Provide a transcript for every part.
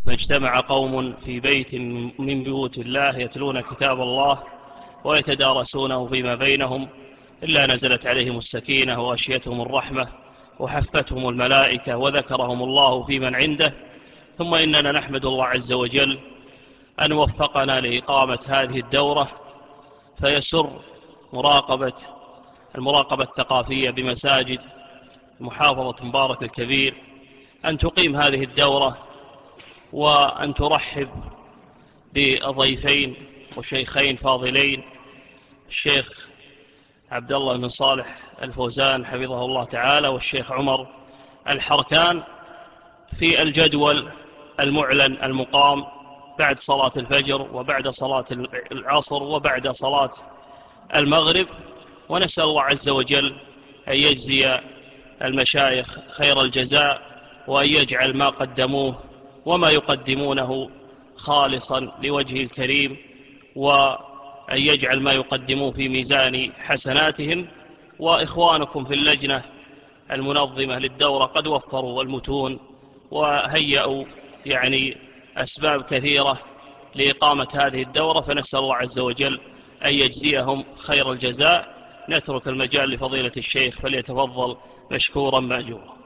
ما اجتمع قوم في بيت من بيوت الله يتلون كتاب الله ويتدارسونه فيما بينهم إلا نزلت عليهم السكينة وغشيتهم الرحمة وحفتهم الملائكة وذكرهم الله في من عنده. ثم إننا نحمد الله عز وجل أن وفقنا لإقامة هذه الدورة، فيسر المراقبة الثقافية بمساجد محافظة مبارك الكبير أن تقيم هذه الدورة، وأن ترحب بضيفين وشيخين فاضلين، الشيخ عبد الله بن صالح الفوزان حفظه الله تعالى والشيخ عمر الحركان، في الجدول المعلن المقام بعد صلاة الفجر وبعد صلاة العصر وبعد صلاة المغرب. ونسأل الله عز وجل أن يجزي المشايخ خير الجزاء، وأن يجعل ما قدموه وما يقدمونه خالصا لوجهه الكريم، وأن يجعل ما يقدموه في ميزان حسناتهم. وإخوانكم في اللجنة المنظمة للدورة قد وفروا المتون وهيئوا أسباب كثيرة لإقامة هذه الدورة، فنسأل الله عز وجل أن يجزيهم خير الجزاء. نترك المجال لفضيلة الشيخ فليتفضل مشكورا مأجورا.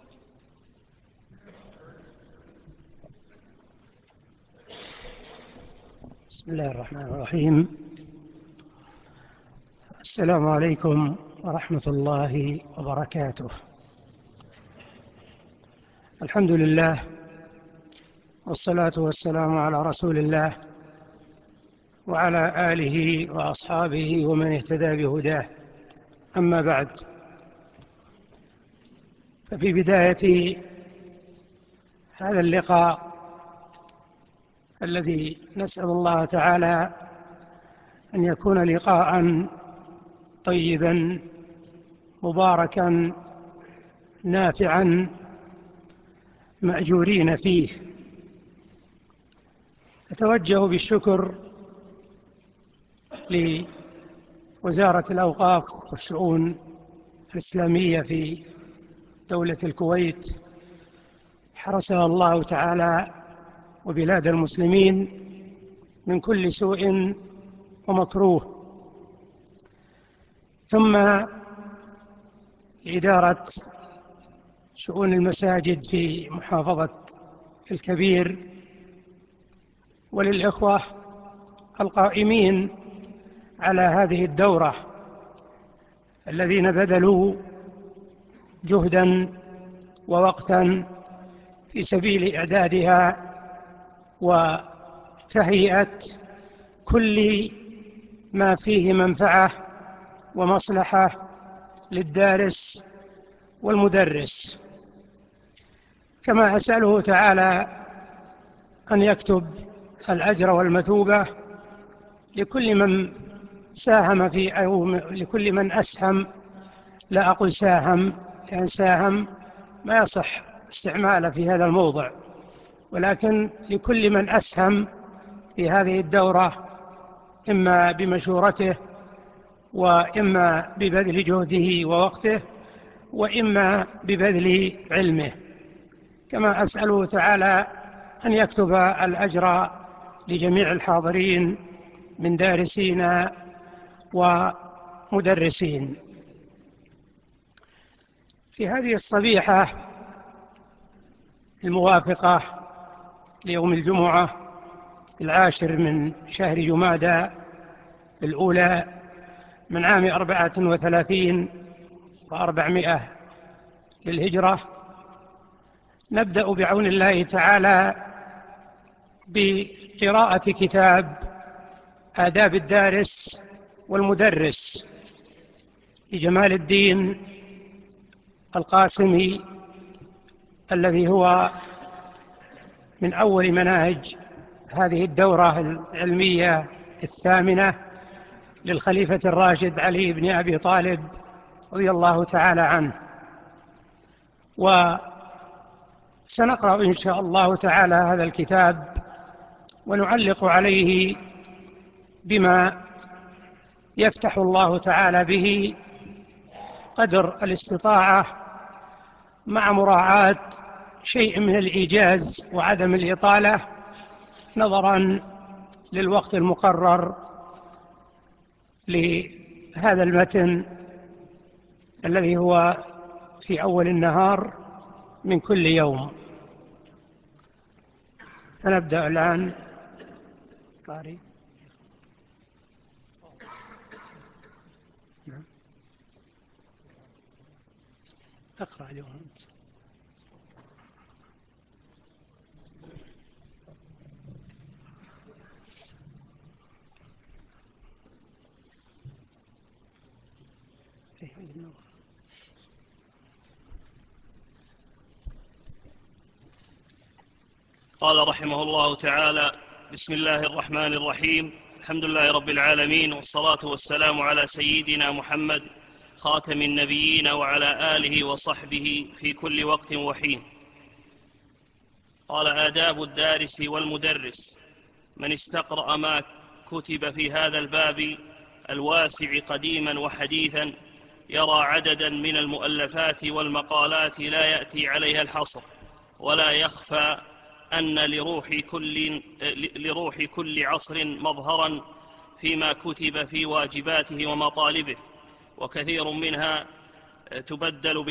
بسم الله الرحمن الرحيم. السلام عليكم ورحمة الله وبركاته. الحمد لله والصلاة والسلام على رسول الله وعلى آله وأصحابه ومن اهتدى بهداه، أما بعد، ففي بداية هذا اللقاء الذي نسأل الله تعالى أن يكون لقاء طيبا مباركا نافعا مأجورين فيه، أتوجه بالشكر لوزارة الأوقاف والشؤون الإسلامية في دولة الكويت، حرسها الله تعالى وبلاد المسلمين من كل سوء ومكروه، ثم إدارة شؤون المساجد في محافظة الكبير، وللإخوة القائمين على هذه الدورة الذين بذلوا جهدا ووقتا في سبيل إعدادها وتهيئة كل ما فيه منفعة ومصلحة للدارس والمدرس. كما أسأله تعالى أن يكتب الأجر والمثوبة لكل من ساهم أو لكل من أسهم، لا أقول ساهم لأن ساهم ما يصح استعماله في هذا الموضع، ولكن لكل من أسهم في هذه الدورة، إما بمشورته وإما ببذل جهده ووقته وإما ببذل علمه. كما أسأله تعالى أن يكتب الأجر لجميع الحاضرين من دارسين ومدرسين. في هذه الصبيحة الموافقة ليوم الجمعة 10 من شهر جمادى الأولى من عام 34 و400 للهجرة، نبدأ بعون الله تعالى بقراءة كتاب آداب الدارس والمدرس لجمال الدين القاسمي، الذي هو من أول مناهج هذه الدورة العلمية الثامنة للخليفة الراشد علي بن أبي طالب رضي الله تعالى عنه. وسنقرأ إن شاء الله تعالى هذا الكتاب ونعلق عليه بما يفتح الله تعالى به قدر الاستطاعة، مع مراعاة شيء من الإيجاز وعدم الإطالة نظرا للوقت المقرر لهذا المتن الذي هو في أول النهار من كل يوم. فنبدأ الآن. قاري. نعم. اقرأ اليوم أنت. قال رحمه الله تعالى: بسم الله الرحمن الرحيم. الحمد لله رب العالمين، والصلاة والسلام على سيدنا محمد خاتم النبيين وعلى آله وصحبه في كل وقت وحين. قال: آداب الدارس والمدرس. من استقرأ ما كتب في هذا الباب الواسع قديما وحديثا يرى عددا من المؤلفات والمقالات لا يأتي عليها الحصر، ولا يخفى أن لروح كل عصر مظهرا فيما كتب في واجباته ومطالبه، وكثير منها تبدل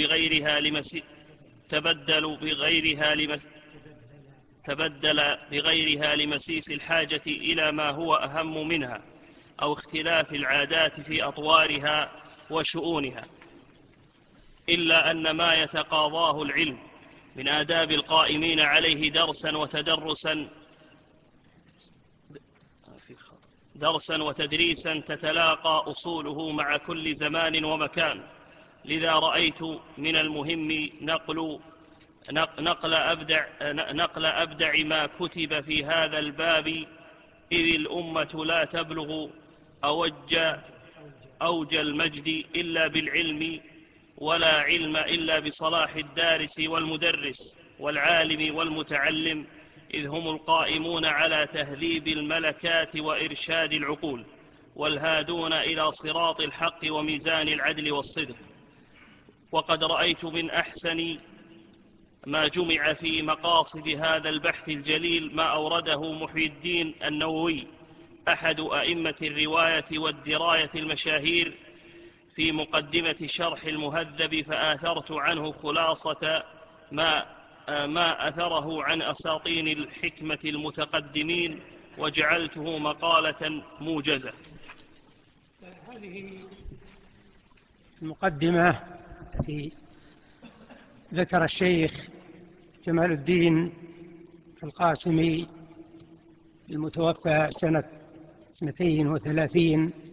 بغيرها لمسيس الحاجة إلى ما هو أهم منها، أو اختلاف العادات في أطوارها وشؤونها، إلا أن ما يتقاضاه العلم من آداب القائمين عليه درسا وتدريسا تتلاقى أصوله مع كل زمان ومكان. لذا رأيت من المهم نقل أبدع ما كتب في هذا الباب، إذ الأمة لا تبلغ أوج المجد إلا بالعلم، ولا علم إلا بصلاح الدارس والمدرس والعالم والمتعلم، إذ هم القائمون على تهذيب الملكات وإرشاد العقول، والهادون إلى صراط الحق وميزان العدل والصدق. وقد رأيت من أحسن ما جمع في مقاصد هذا البحث الجليل ما أورده محي الدين النووي، أحد أئمة الرواية والدراية المشاهير، في مقدمة شرح المهذب، فآثرت عنه خلاصة ما أثره عن أساطين الحكمة المتقدمين، وجعلته مقالة موجزة. هذه المقدمة التي ذكر الشيخ جمال الدين القاسمي المتوفى سنة 32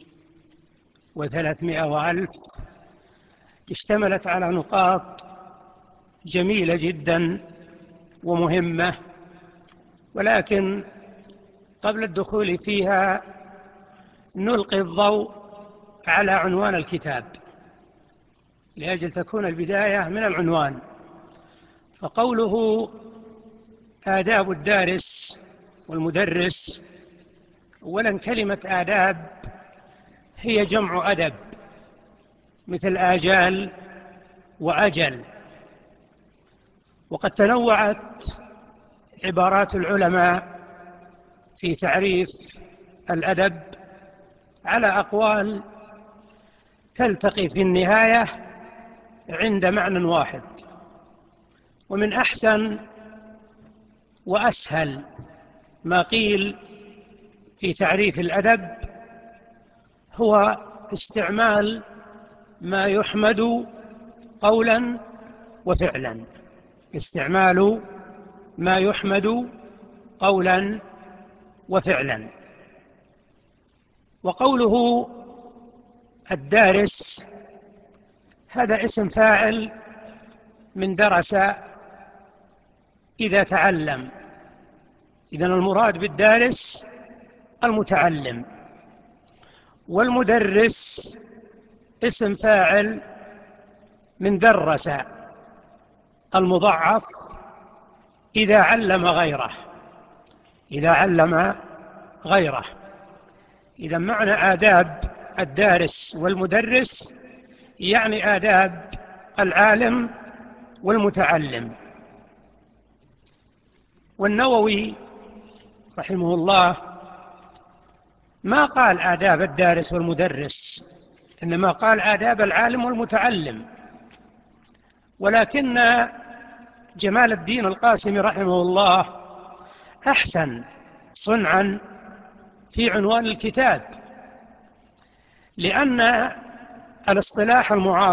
و300 وألف، اشتملت على نقاط جميلة جدا ومهمة، ولكن قبل الدخول فيها نلقي الضوء على عنوان الكتاب لأجل تكون البداية من العنوان. فقوله آداب الدارس والمدرس، أولا كلمة آداب هي جمع أدب، مثل آجال وأجل. وقد تنوعت عبارات العلماء في تعريف الأدب على أقوال تلتقي في النهاية عند معنى واحد. ومن أحسن وأسهل ما قيل في تعريف الأدب هو استعمال ما يحمد قولا وفعلا. استعمال ما يحمد قولا وفعلا. وقوله الدارس هذا اسم فاعل من درس إذا تعلم، إذن المراد بالدارس المتعلم. والمدرس اسم فاعل من درس، المضاعف إذا علم غيره. إذا علم غيره. إذا معنى آداب الدارس والمدرس يعني آداب العالم والمتعلم. والنووي رحمه الله ما قال آداب الدارس والمدرس، إنما قال آداب العالم والمتعلم. ولكن جمال الدين القاسمي رحمه الله أحسن صنعا في عنوان الكتاب، لأن الاصطلاح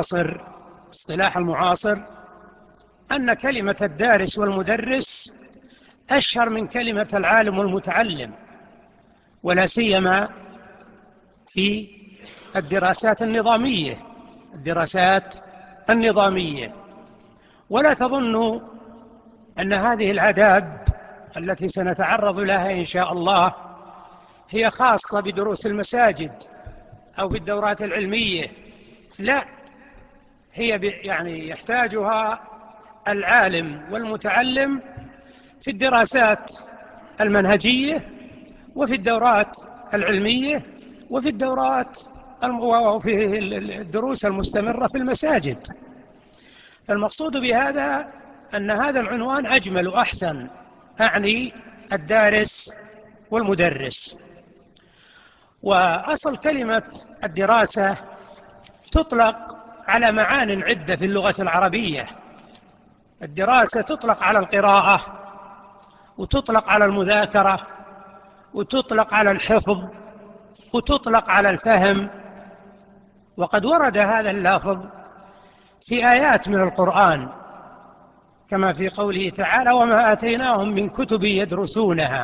المعاصر أن كلمة الدارس والمدرس أشهر من كلمة العالم والمتعلم، ولا سيما في الدراسات النظامية. ولا تظنوا أن هذه الآداب التي سنتعرض لها إن شاء الله هي خاصة بدروس المساجد أو بالدورات العلمية، لا، هي يعني يحتاجها العالم والمتعلم في الدراسات المنهجية وفي الدورات العلمية وفي الدروس المستمرة في المساجد. فالمقصود بهذا أن هذا العنوان أجمل وأحسن، أعني الدارس والمدرس. وأصل كلمة الدراسة تطلق على معان عدة في اللغة العربية. الدراسة تطلق على القراءة، وتطلق على المذاكرة، وتطلق على الحفظ، وتطلق على الفهم. وقد ورد هذا اللفظ في آيات من القرآن، كما في قوله تعالى: وما آتيناهم من كتب يدرسونها.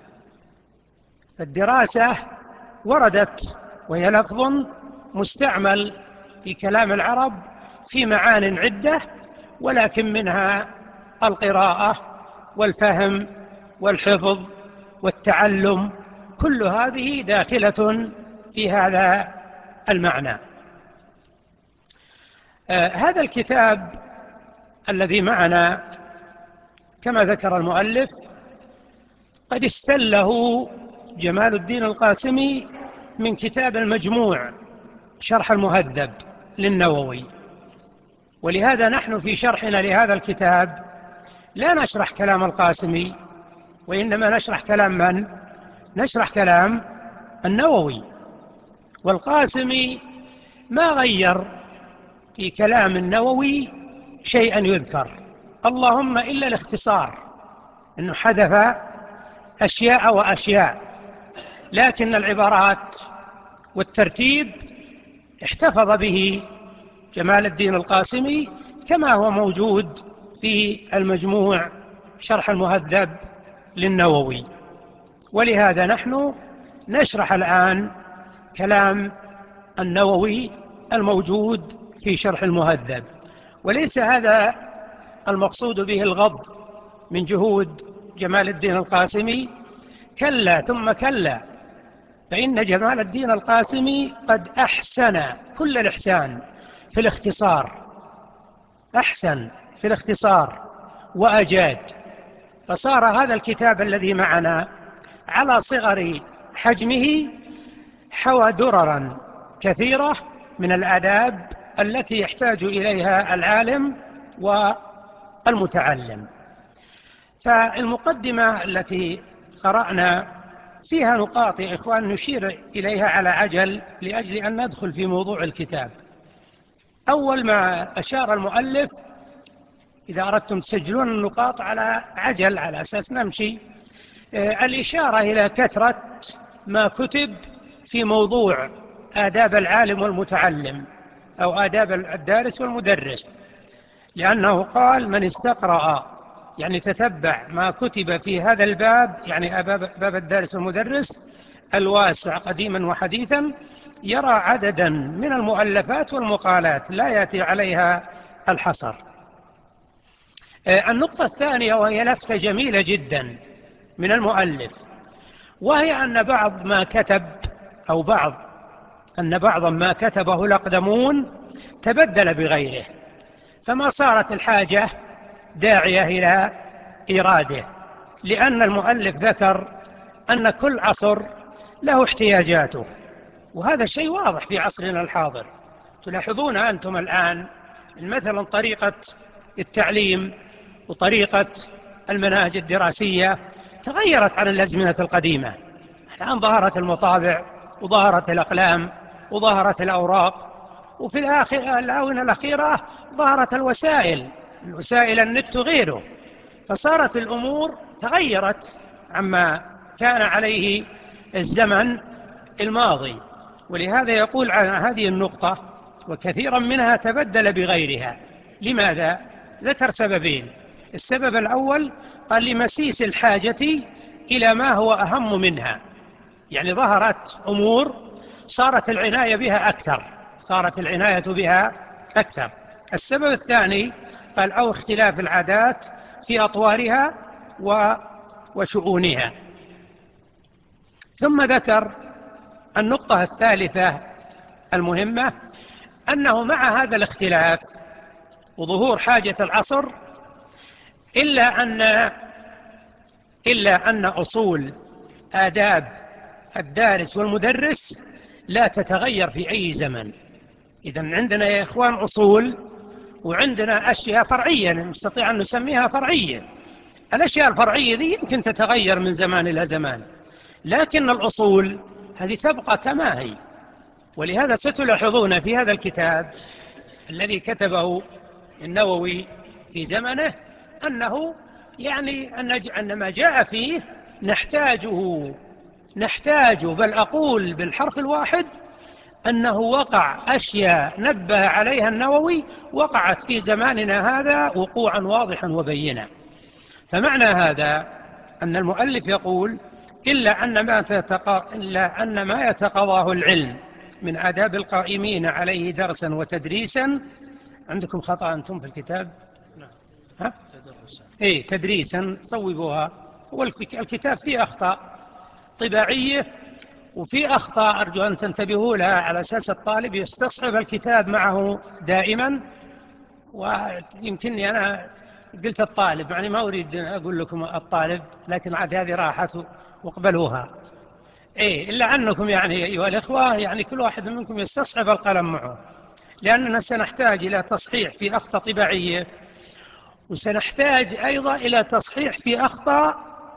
الدراسة وردت وهي لفظ مستعمل في كلام العرب في معان عدة، ولكن منها القراءة والفهم والحفظ والتعلم، كل هذه داخلة في هذا المعنى. هذا الكتاب الذي معنا كما ذكر المؤلف قد استله جمال الدين القاسمي من كتاب المجموع شرح المهذب للنووي، ولهذا نحن في شرحنا لهذا الكتاب لا نشرح كلام القاسمي، وإنما نشرح كلام من؟ نشرح كلام النووي. والقاسمي ما غير في كلام النووي شيئا يذكر، اللهم إلا الاختصار، أنه حذف أشياء وأشياء، لكن العبارات والترتيب احتفظ به جمال الدين القاسمي كما هو موجود في المجموع شرح المهذب للنووي. ولهذا نحن نشرح الآن كلام النووي الموجود في شرح المهذب، وليس هذا المقصود به الغض من جهود جمال الدين القاسمي، كلا ثم كلا، فإن جمال الدين القاسمي قد أحسن كل الإحسان في الاختصار، أحسن في الاختصار وأجاد، فصار هذا الكتاب الذي معنا على صغر حجمه حوى دررا كثيرة من الآداب التي يحتاج إليها العالم والمتعلم. فالمقدمة التي قرأنا فيها نقاط يا إخوان نشير إليها على عجل لأجل أن ندخل في موضوع الكتاب. أول ما أشار المؤلف، إذا أردتم تسجلون النقاط على عجل على أساس نمشي، الإشارة إلى كثرة ما كتب في موضوع آداب العالم والمتعلم أو آداب الدارس والمدرس، لأنه قال: من استقرأ، يعني تتبع ما كتب في هذا الباب، يعني باب الدارس والمدرس الواسع قديما وحديثا، يرى عددا من المؤلفات والمقالات لا يأتي عليها الحصر. النقطة الثانية، وهي لفتة جميلة جدا من المؤلف، وهي أن بعض ما كتبه الأقدمون تبدل بغيره، فما صارت الحاجة داعية إلى إراده، لأن المؤلف ذكر أن كل عصر له احتياجاته، وهذا شيء واضح في عصرنا الحاضر. تلاحظون أنتم الآن مثلا طريقة التعليم وطريقة المناهج الدراسية تغيرت عن الأزمنة القديمة. الآن ظهرت المطابع وظهرت الأقلام وظهرت الأوراق، وفي الآونة الأخيرة ظهرت الوسائل النت وغيره، فصارت الأمور تغيرت عما كان عليه الزمن الماضي. ولهذا يقول عن هذه النقطة: وكثيرا منها تبدل بغيرها. لماذا؟ ذكر سببين. السبب الأول قال: لمسيس الحاجة إلى ما هو أهم منها، يعني ظهرت أمور صارت العناية بها أكثر. السبب الثاني قال: أو اختلاف العادات في أطوارها وشؤونها. ثم ذكر النقطة الثالثة المهمة، أنه مع هذا الاختلاف وظهور حاجة العصر إلا أن أصول آداب الدارس والمدرس لا تتغير في أي زمن. إذن عندنا يا إخوان أصول، وعندنا أشياء فرعية نستطيع أن نسميها فرعية. الأشياء الفرعية دي يمكن تتغير من زمان إلى زمان، لكن الأصول هذه تبقى كما هي. ولهذا ستلاحظون في هذا الكتاب الذي كتبه النووي في زمنه أنه يعني أن ما جاء فيه نحتاج بل أقول بالحرف الواحد أنه وقع أشياء نبه عليها النووي وقعت في زماننا هذا وقوعا واضحا وبينا. فمعنى هذا أن المؤلف يقول: إلا أن ما يتقاضاه العلم من آداب القائمين عليه درسا وتدريسا. عندكم خطأ أنتم في الكتاب؟ ها؟ تدريسا، صوبوها. والكتاب فيه أخطاء طباعية وفي أخطاء أرجو أن تنتبهوا لها، على أساس الطالب يستصحب الكتاب معه دائما. ويمكنني أنا قلت الطالب، يعني ما أريد أقول لكم الطالب، لكن عاد هذه راحت واقبلوها. إلا أنكم يعني أيها الإخوة يعني كل واحد منكم يستصحب القلم معه، لأننا سنحتاج إلى تصحيح في أخطاء طباعية، وسنحتاج أيضا إلى تصحيح في أخطاء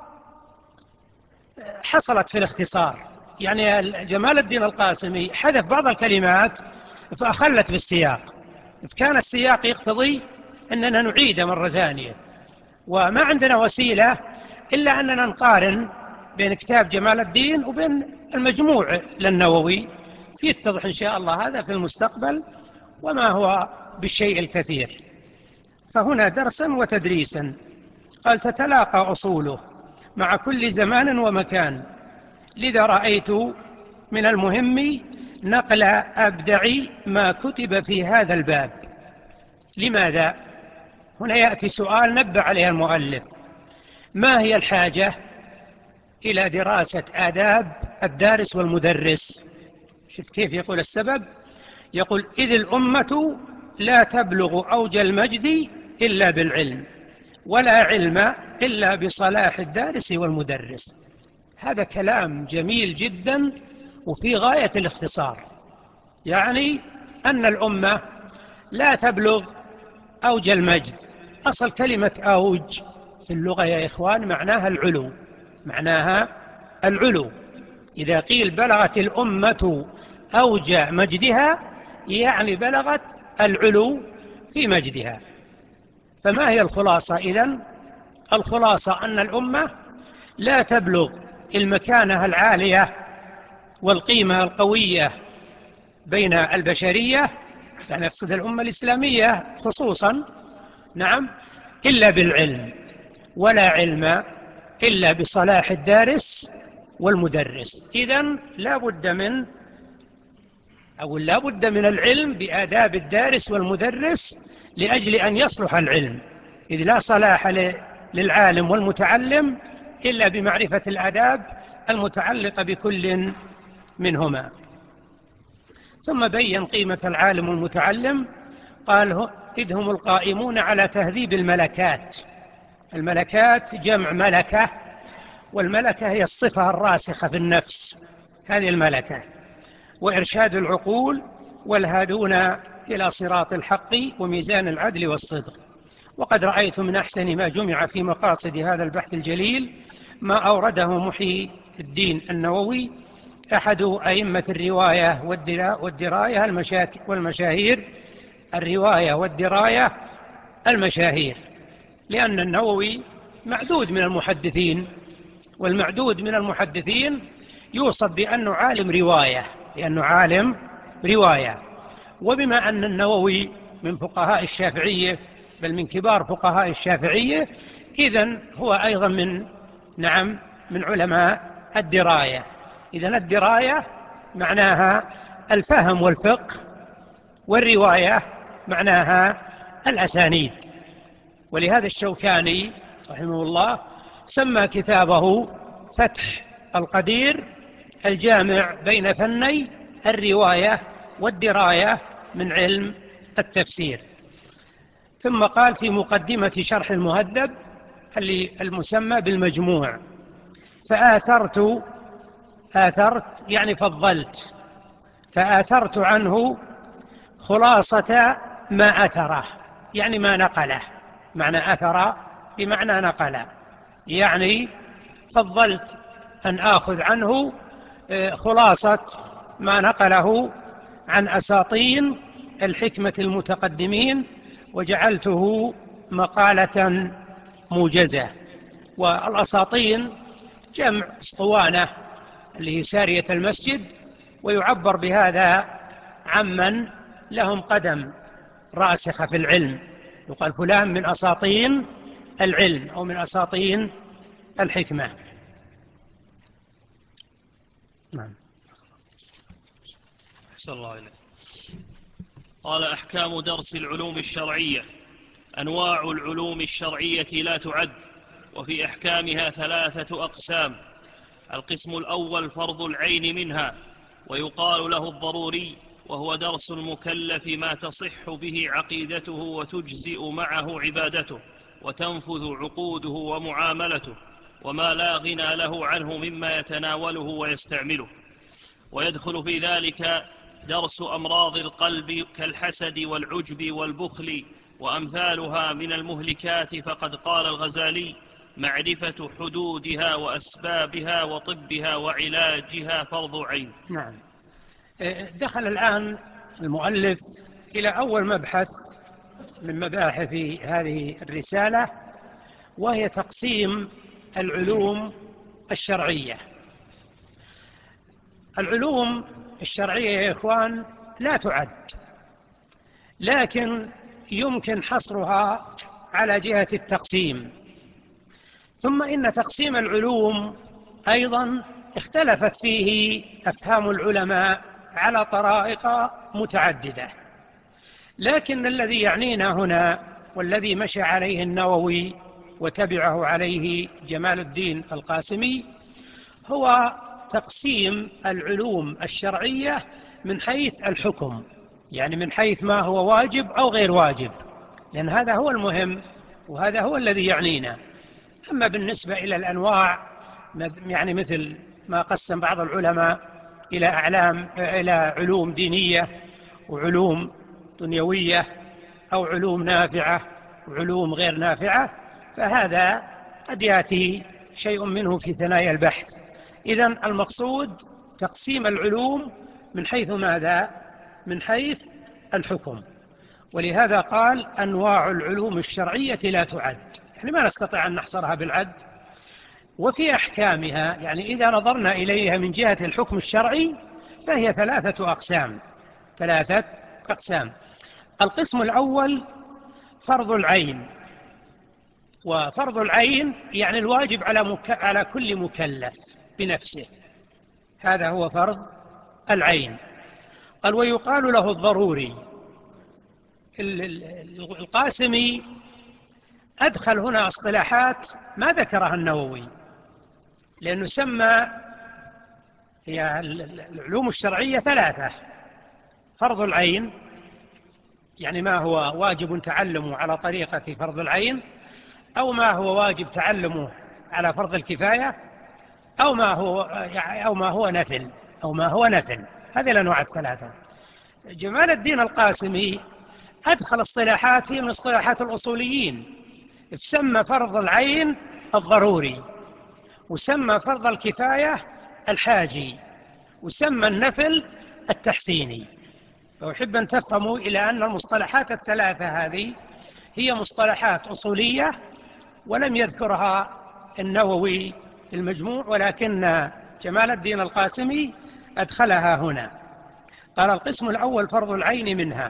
حصلت في الاختصار. يعني جمال الدين القاسمي حذف بعض الكلمات فأخلت بالسياق، كان السياق يقتضي أننا نعيده مرة ثانية، وما عندنا وسيلة إلا أننا نقارن بين كتاب جمال الدين وبين المجموع للنووي، يتضح إن شاء الله هذا في المستقبل وما هو بالشيء الكثير. فهنا درسا وتدريسا. قال: تتلاقى أصوله مع كل زمان ومكان، لذا رأيت من المهم نقل أبدع ما كتب في هذا الباب. لماذا؟ هنا يأتي سؤال نبه عليه المؤلف: ما هي الحاجة إلى دراسة آداب الدارس والمدرس؟ شوف كيف يقول السبب. يقول: إذ الأمة لا تبلغ أوج المجد إلا بالعلم، ولا علم إلا بصلاح الدارس والمدرس. هذا كلام جميل جدا وفي غاية الاختصار. يعني أن الأمة لا تبلغ أوج المجد. أصل كلمة أوج في اللغة يا إخوان معناها العلو. إذا قيل بلغت الأمة أوج مجدها يعني بلغت العلو في مجدها. فما هي الخلاصة إذن؟ الخلاصة أن الأمة لا تبلغ المكانة العالية والقيمة القوية بين البشرية، يعني أقصد الأمة الإسلامية خصوصا، نعم، إلا بالعلم، ولا علم إلا بصلاح الدارس والمدرس. إذن لا بد من العلم بآداب الدارس والمدرس لأجل أن يصلح العلم، إذ لا صلاح للعالم والمتعلم إلا بمعرفة الآداب المتعلقة بكل منهما. ثم بين قيمة العالم والمتعلم. قال: إذ هم القائمون على تهذيب الملكات. الملكات جمع ملكة، والملكة هي الصفة الراسخة في النفس، هذه الملكة، وإرشاد العقول، والهادون إلى صراط الحق وميزان العدل والصدق. وقد رأيت من أحسن ما جمع في مقاصد هذا البحث الجليل ما أورده محي الدين النووي أحد أئمة الرواية والدراية والمشاهير، الرواية والدراية المشاهير، لأن النووي معدود من المحدثين، والمعدود من المحدثين يوصف بأنه عالم رواية، لأنه عالم رواية. وبما أن النووي من فقهاء الشافعية، بل من كبار فقهاء الشافعية، إذن هو أيضا من علماء الدراية. إذن الدراية معناها الفهم والفقه، والرواية معناها الأسانيد. ولهذا الشوكاني رحمه الله سمى كتابه فتح القدير الجامع بين فني الرواية والدراية من علم التفسير. ثم قال في مقدمة شرح المهذب المسمى بالمجموع: آثرت يعني فضلت، فآثرت عنه خلاصة ما أثره، يعني ما نقله. معنى أثر بمعنى نقل، يعني فضلت أن آخذ عنه خلاصة ما نقله عن أساطين الحكمة المتقدمين، وجعلته مقالة موجزة. والأساطين جمع اسطوانة اللي هي سارية المسجد، ويعبر بهذا عمن لهم قدم راسخة في العلم، يقال فلان من أساطين العلم أو من أساطين الحكمة. نعم. أحسن الله إليك. قال: أحكام درس العلوم الشرعية. أنواع العلوم الشرعية لا تعد، وفي أحكامها 3 أقسام. القسم الأول فرض العين منها، ويقال له الضروري، وهو درس المكلف ما تصح به عقيدته وتجزئ معه عبادته وتنفذ عقوده ومعاملته، وما لا غنى له عنه مما يتناوله ويستعمله. ويدخل في ذلك درس أمراض القلب كالحسد والعجب والبخل وأمثالها من المهلكات، فقد قال الغزالي: معرفة حدودها وأسبابها وطبها وعلاجها فرض عين. نعم. دخل الآن المؤلف إلى أول مبحث من مباحث هذه الرسالة، وهي تقسيم العلوم الشرعية. العلوم الشرعية يا إخوان لا تعد، لكن يمكن حصرها على جهة التقسيم. ثم إن تقسيم العلوم أيضا اختلفت فيه أفهام العلماء على طرائق متعددة، لكن الذي يعنينا هنا والذي مشى عليه النووي وتبعه عليه جمال الدين القاسمي هو تقسيم العلوم الشرعية من حيث الحكم، يعني من حيث ما هو واجب أو غير واجب، لأن هذا هو المهم وهذا هو الذي يعنينا. أما بالنسبة إلى الأنواع، يعني مثل ما قسم بعض العلماء إلى علوم دينية وعلوم دنيوية، أو علوم نافعة وعلوم غير نافعة، فهذا قد يأتي شيء منه في ثنايا البحث. إذن المقصود تقسيم العلوم من حيث ماذا؟ من حيث الحكم. ولهذا قال: أنواع العلوم الشرعية لا تعد، يعني ما نستطيع أن نحصرها بالعد. وفي أحكامها، يعني إذا نظرنا إليها من جهة الحكم الشرعي، فهي 3 أقسام. القسم الأول فرض العين. وفرض العين يعني الواجب على كل مكلف بنفسه، هذا هو فرض العين. قال: ويقال له الضروري. القاسمي أدخل هنا اصطلاحات ما ذكرها النووي، لأنه سمى هي العلوم الشرعية 3: فرض العين، يعني ما هو واجب تعلمه على طريقة فرض العين، أو ما هو واجب تعلمه على فرض الكفاية، أو ما هو نفل. هذه الأنواع 3. جمال الدين القاسمي أدخل اصطلاحات هي من اصطلاحات الأصوليين، فسمى فرض العين الضروري، وسمى فرض الكفاية الحاجي، وسمى النفل التحسيني. وأحب أن تفهموا إلى أن المصطلحات الثلاثة هذه هي مصطلحات أصولية، ولم يذكرها النووي في المجموع، ولكن جمال الدين القاسمي أدخلها هنا. قال: القسم الأول فرض العين منها،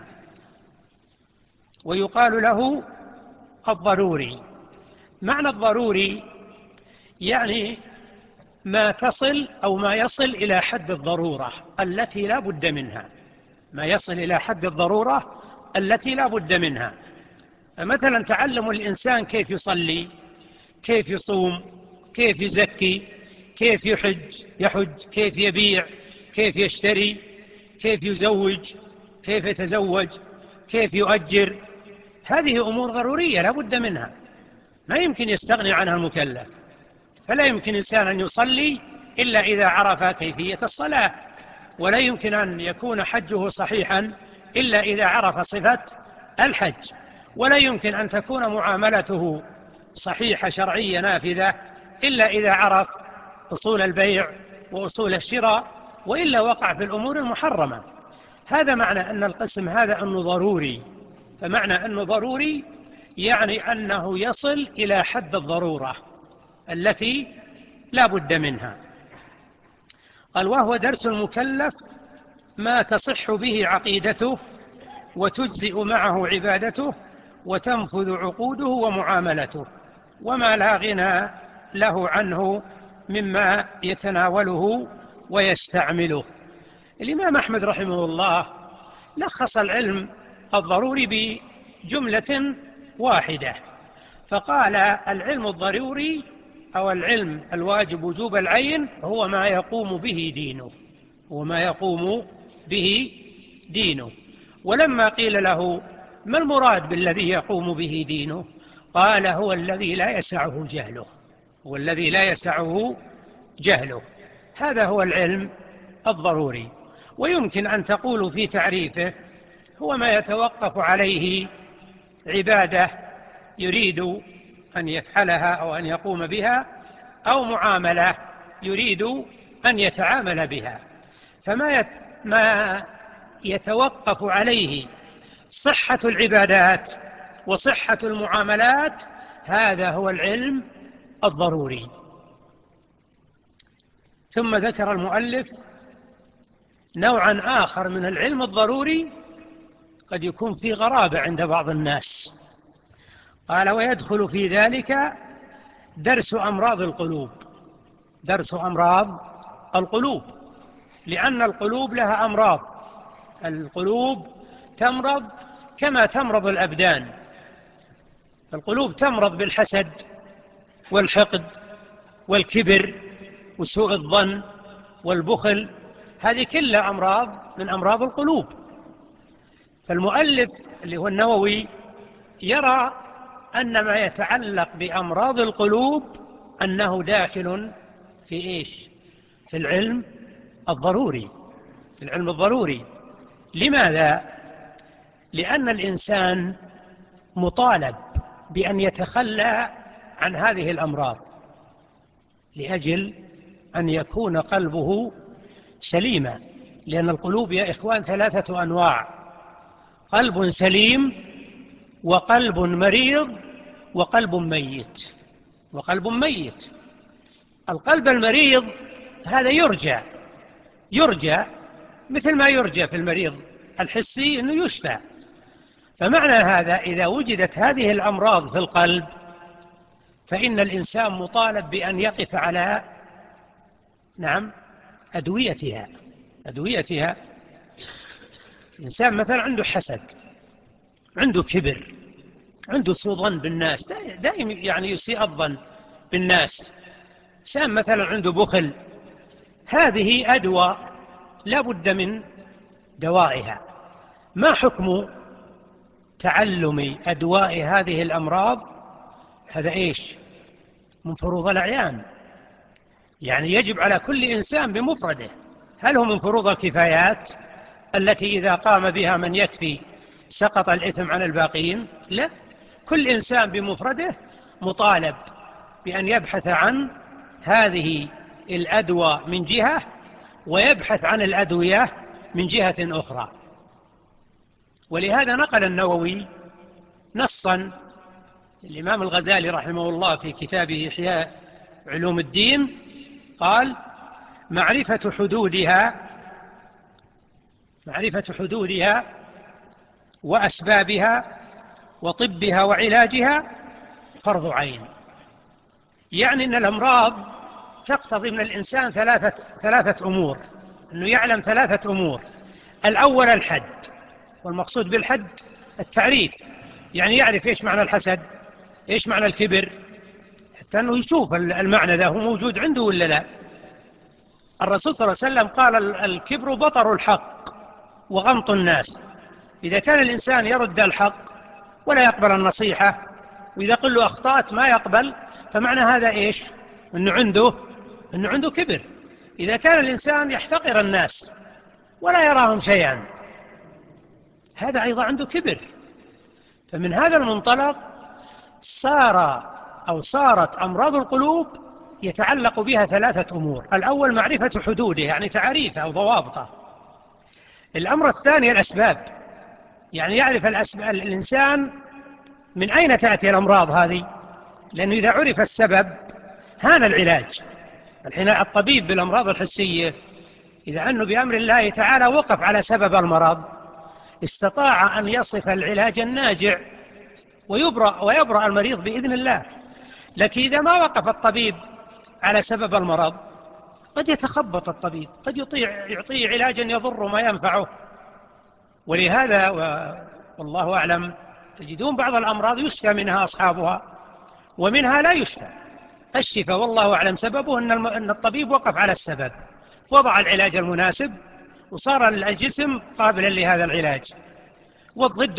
ويقال له الضروري. معنى الضروري يعني ما تصل أو ما يصل إلى حد الضرورة التي لا بد منها، ما يصل إلى حد الضرورة التي لا بد منها. مثلا تعلم الإنسان كيف يصلي، كيف يصوم، كيف يزكي، كيف يحج، كيف يبيع، كيف يشتري، كيف يزوج، كيف يتزوج، كيف يؤجر. هذه أمور ضرورية لا بد منها، ما يمكن يستغني عنها المكلف. فلا يمكن إنسان أن يصلي إلا إذا عرف كيفية الصلاة، ولا يمكن أن يكون حجه صحيحا إلا إذا عرف صفة الحج، ولا يمكن أن تكون معاملته صحيحة شرعية نافذة إلا إذا عرف أصول البيع وأصول الشراء، وإلا وقع في الأمور المحرمة. هذا معنى أن القسم هذا أنه ضروري. فمعنى أنه ضروري يعني أنه يصل إلى حد الضرورة التي لا بد منها. قال: وهو درس المكلف ما تصح به عقيدته وتجزئ معه عبادته وتنفذ عقوده ومعاملته، وما لا غنى له عنه مما يتناوله ويستعمله. الإمام أحمد رحمه الله لخص العلم الضروري بجملة واحدة، فقال: العلم الضروري أو العلم الواجب وجوب العين هو ما يقوم به دينه، هو ما يقوم به دينه. ولما قيل له: ما المراد بالذي يقوم به دينه؟ قال: هو الذي لا يسعه جهله، هو الذي لا يسعه جهله. هذا هو العلم الضروري. ويمكن أن تقول في تعريفه: هو ما يتوقف عليه عبادة يريد أن يفعلها أو أن يقوم بها، أو معاملة يريد أن يتعامل بها. ما يتوقف عليه صحة العبادات وصحة المعاملات، هذا هو العلم الضروري. ثم ذكر المؤلف نوعا آخر من العلم الضروري قد يكون في غرابة عند بعض الناس. قال: ويدخل في ذلك درس أمراض القلوب. درس أمراض القلوب، لأن القلوب لها أمراض. القلوب تمرض كما تمرض الأبدان. القلوب تمرض بالحسد والحقد والكبر وسوء الظن والبخل، هذه كلها أمراض من أمراض القلوب. فالمؤلف اللي هو النووي يرى أن ما يتعلق بأمراض القلوب أنه داخل في إيش؟ في العلم الضروري، في العلم الضروري. لماذا؟ لأن الإنسان مطالب بأن يتخلى عن هذه الأمراض لأجل أن يكون قلبه سليما. لأن القلوب يا إخوان 3 أنواع: قلب سليم، وقلب مريض، وقلب ميت. وقلب ميت. القلب المريض هذا يرجى مثل ما يرجى في المريض الحسي أنه يشفى. فمعنى هذا إذا وجدت هذه الأمراض في القلب فإن الإنسان مطالب بأن يقف على أدويتها. الإنسان مثلا عنده حسد، عنده كبر، عنده سوء ظن بالناس، دائما يعني يسيء الظن بالناس. إنسان مثلا عنده بخل، هذه أدوى لا بد من دوائها. ما حكم تعلم أدواء هذه الأمراض؟ هذا إيش؟ من فروض الأعيان، يعني يجب على كل إنسان بمفرده. هل هو من فروض الكفايات التي إذا قام بها من يكفي سقط الإثم عن الباقين؟ لا، كل إنسان بمفرده مطالب بأن يبحث عن هذه الأدوى من جهة، ويبحث عن الأدوية من جهة أخرى. ولهذا نقل النووي نصا الإمام الغزالي رحمه الله في كتابه إحياء علوم الدين، قال: معرفة حدودها وأسبابها وطبها وعلاجها فرض عين. يعني أن الأمراض تقتضي من الإنسان ثلاثة أمور، أنه يعلم ثلاثة أمور. الأول الحد، والمقصود بالحد التعريف، يعني يعرف إيش معنى الحسد، إيش معنى الكبر، حتى أنه يشوف المعنى ذا هو موجود عنده ولا لا. الرسول صلى الله عليه وسلم قال: الكبر بطر الحق وغمط الناس. إذا كان الإنسان يرد الحق ولا يقبل النصيحة، وإذا قل له أخطأت ما يقبل، فمعنى هذا إيش؟ أنه عنده كبر. إذا كان الإنسان يحتقر الناس ولا يراهم شيئا، هذا أيضا عنده كبر. فمن هذا المنطلق صارت أمراض القلوب يتعلق بها ثلاثة أمور. الأول معرفة حدوده، يعني تعريفه أو ضوابطه. الأمر الثاني الأسباب، يعني يعرف الإنسان من أين تأتي الأمراض هذه، لأنه إذا عرف السبب هان العلاج. الحين الطبيب بالأمراض الحسية إذا أنه بأمر الله تعالى وقف على سبب المرض، استطاع أن يصف العلاج الناجع ويبرأ المريض بإذن الله. لكن إذا ما وقف الطبيب على سبب المرض، قد يتخبط الطبيب، قد يعطيه علاجا يضر ما ينفعه. ولهذا والله أعلم تجدون بعض الأمراض يشفى منها أصحابها ومنها لا يشفى. الشفاء والله أعلم سببه أن الطبيب وقف على السبب، وضع العلاج المناسب، وصار الجسم قابلا لهذا العلاج. والضد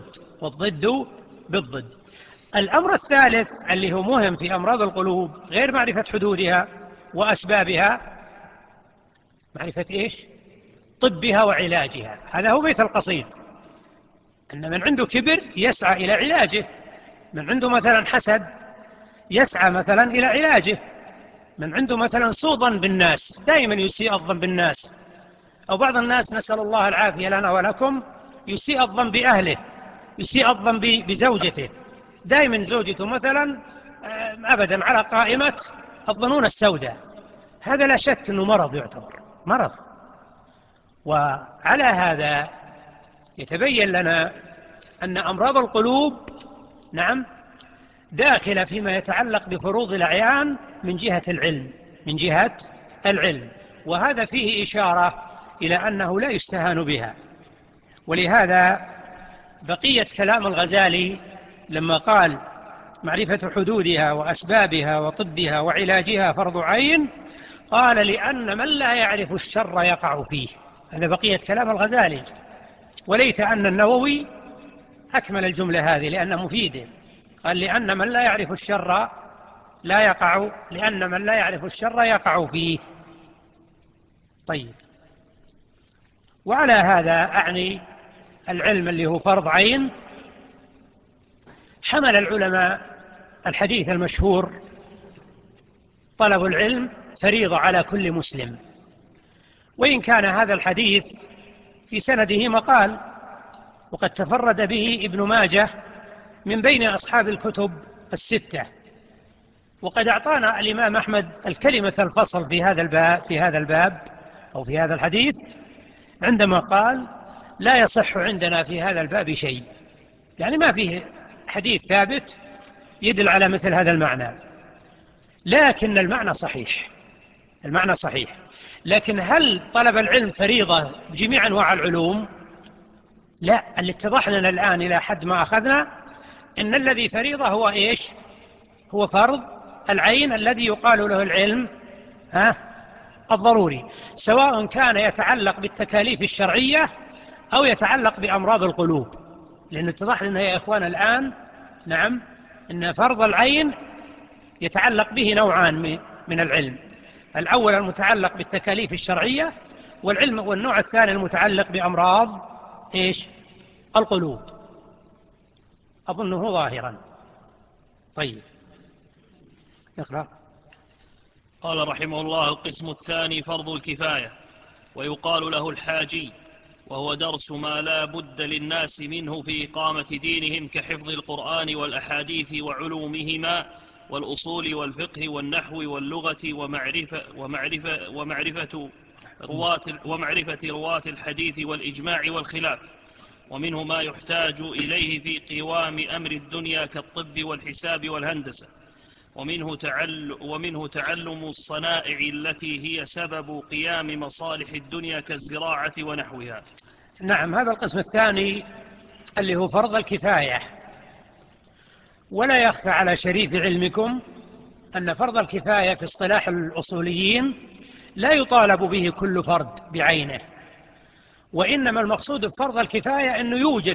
بالضد. الأمر الثالث اللي هو مهم في أمراض القلوب غير معرفة حدودها وأسبابها، معرفة إيش؟ طبها وعلاجها. هذا هو بيت القصيد، أن من عنده كبر يسعى إلى علاجه، من عنده مثلا حسد يسعى مثلا إلى علاجه، من عنده مثلا سوء ظن بالناس دائما يسيء الظن بالناس، أو بعض الناس نسأل الله العافية لنا ولكم يسيء الظن بأهله، يسيء الظن بزوجته، دائما زوجته مثلا أبدا على قائمة الظنون السوداء. هذا لا شك أنه مرض، يعتبر مرض. وعلى هذا يتبين لنا أن أمراض القلوب نعم داخلة فيما يتعلق بفروض الأعيان من جهة العلم، وهذا فيه إشارة إلى أنه لا يستهان بها. ولهذا بقية كلام الغزالي لما قال: معرفة حدودها وأسبابها وطبها وعلاجها فرض عين، قال: لأن من لا يعرف الشر يقع فيه. هذا بقية كلام الغزالي. وليت أن النووي أكمل الجملة هذه لأنها مفيدة. قال: لأن من لا يعرف الشر يقع فيه. طيب، وعلى هذا أعني العلم اللي هو فرض عين. حمل العلماء الحديث المشهور: طلب العلم فريضة على كل مسلم. وإن كان هذا الحديث في سنده مقال، وقد تفرد به ابن ماجه من بين أصحاب الكتب الستة. وقد أعطانا الإمام أحمد الكلمة الفصل في هذا الباب أو في هذا الحديث عندما قال: لا يصح عندنا في هذا الباب شيء. يعني ما فيه حديث ثابت يدل على مثل هذا المعنى، لكن المعنى صحيح. لكن هل طلب العلم فريضة بجميع أنواع العلوم؟ لا. اللي اتضح لنا الآن إلى حد ما أخذنا إن الذي فريضة هو إيش؟ هو فرض العين الذي يقال له العلم الضروري، سواء كان يتعلق بالتكاليف الشرعية أو يتعلق بأمراض القلوب. لأن اتضح لنا يا إخوان الآن نعم إن فرض العين يتعلق به نوعان من العلم: الأول المتعلق بالتكاليف الشرعية، والنوع الثاني المتعلق بأمراض إيش؟ القلوب. أظنه ظاهرا. طيب اقرأ. قال رحمه الله: القسم الثاني فرض الكفاية، ويقال له الحاجي، وهو درس ما لا بد للناس منه في إقامة دينهم كحفظ القرآن والأحاديث وعلومهما والأصول والفقه والنحو واللغة ومعرفة رواة الحديث والإجماع والخلاف، ومنه ما يحتاج إليه في قوام أمر الدنيا كالطب والحساب والهندسة، ومنه تعلم الصنائع التي هي سبب قيام مصالح الدنيا كالزراعة ونحوها. نعم، هذا القسم الثاني اللي هو فرض الكفاية. ولا يخفى على شريف علمكم أن فرض الكفاية في اصطلاح الأصوليين لا يطالب به كل فرد بعينه، وإنما المقصود بفرض الكفاية أنه يوجد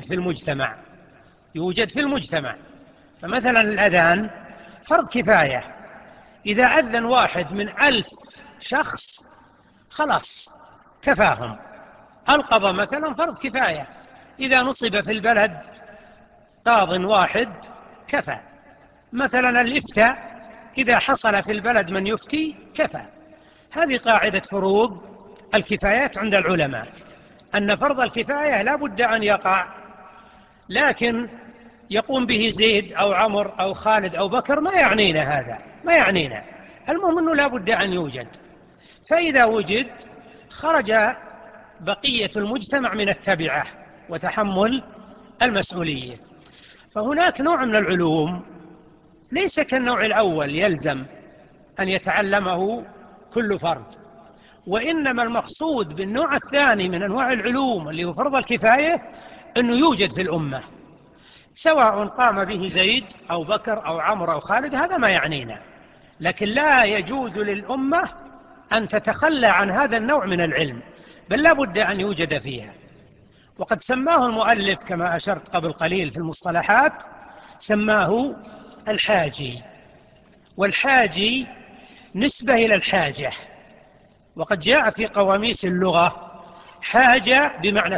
في المجتمع. فمثلا الأذان فرض كفاية، إذا أذن واحد من 1000 شخص خلاص كفاهم. القضاء مثلا فرض كفاية، إذا نصب في البلد قاض واحد كفى. مثلا الإفتاء، إذا حصل في البلد من يفتي كفى. هذه قاعدة فروض الكفايات عند العلماء، أن فرض الكفاية لا بد أن يقع، لكن يقوم به زيد أو عمر أو خالد أو بكر ما يعنينا، هذا ما يعنينا. المهم أنه لا بد أن يوجد، فإذا وجد خرج بقية المجتمع من التبعة وتحمل المسؤولية. فهناك نوع من العلوم ليس كالنوع الأول يلزم أن يتعلمه كل فرد، وإنما المقصود بالنوع الثاني من أنواع العلوم اللي هو فرض الكفاية أنه يوجد في الأمة، سواء قام به زيد أو بكر أو عمرو أو خالد، هذا ما يعنينا. لكن لا يجوز للأمة أن تتخلى عن هذا النوع من العلم، بل لا بد أن يوجد فيها. وقد سماه المؤلف كما أشرت قبل قليل في المصطلحات، سماه الحاجي. والحاجي نسبة إلى الحاجة، وقد جاء في قواميس اللغة حاجة بمعنى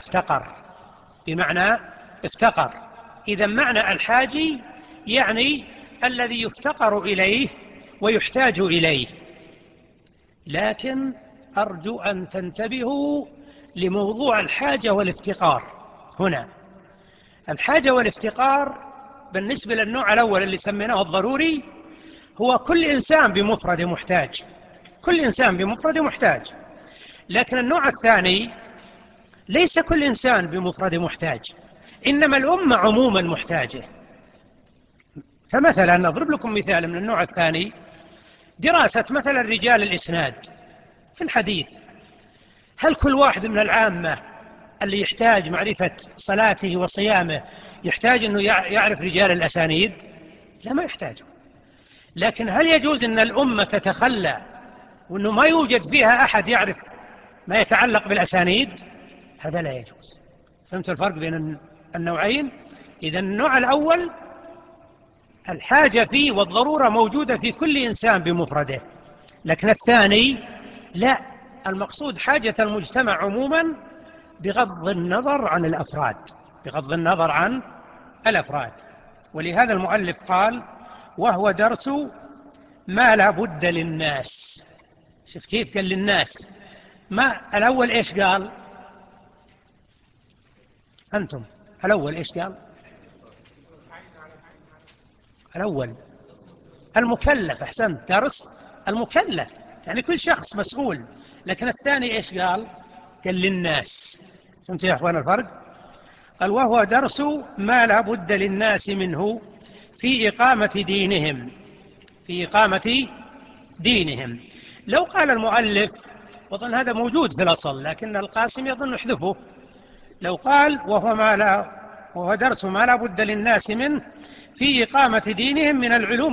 افتقر. إذا معنى الحاجي يعني الذي يفتقر إليه ويحتاج إليه. لكن أرجو أن تنتبهوا لموضوع الحاجة والافتقار هنا. الحاجة والافتقار بالنسبة للنوع الأول اللي سميناه الضروري هو كل إنسان بمفرد محتاج، لكن النوع الثاني ليس كل إنسان بمفرد محتاج، إنما الأمة عموما محتاجة. فمثلا نضرب لكم مثال من النوع الثاني، دراسة مثلا رجال الإسناد في الحديث. هل كل واحد من العامة اللي يحتاج معرفة صلاته وصيامه يحتاج أنه يعرف رجال الأسانيد؟ لا، ما يحتاج. لكن هل يجوز أن الأمة تتخلى وأنه ما يوجد فيها أحد يعرف ما يتعلق بالأسانيد؟ هذا لا يجوز. فهمت الفرق بين النوعين؟ إذا النوع الأول الحاجة فيه والضرورة موجودة في كل إنسان بمفرده، لكن الثاني لا، المقصود حاجة المجتمع عموما بغض النظر عن الأفراد. ولهذا المؤلف قال: وهو درس ما لا بد للناس. شوف كيف قال للناس، ما الأول إيش قال؟ أنتم الأول إيش قال؟ الأول المكلف، أحسنت، درس المكلف يعني كل شخص مسؤول. لكن الثاني إيش قال؟ قال للناس. فهمت يا أخوان الفرق؟ قال: وهو درس ما لا بد للناس منه في إقامة دينهم. لو قال المؤلف، وظن هذا موجود في الأصل لكن القاسم يظن يحذفه، لو قال وهو درس ما لا بد للناس منه في إقامة دينهم من العلوم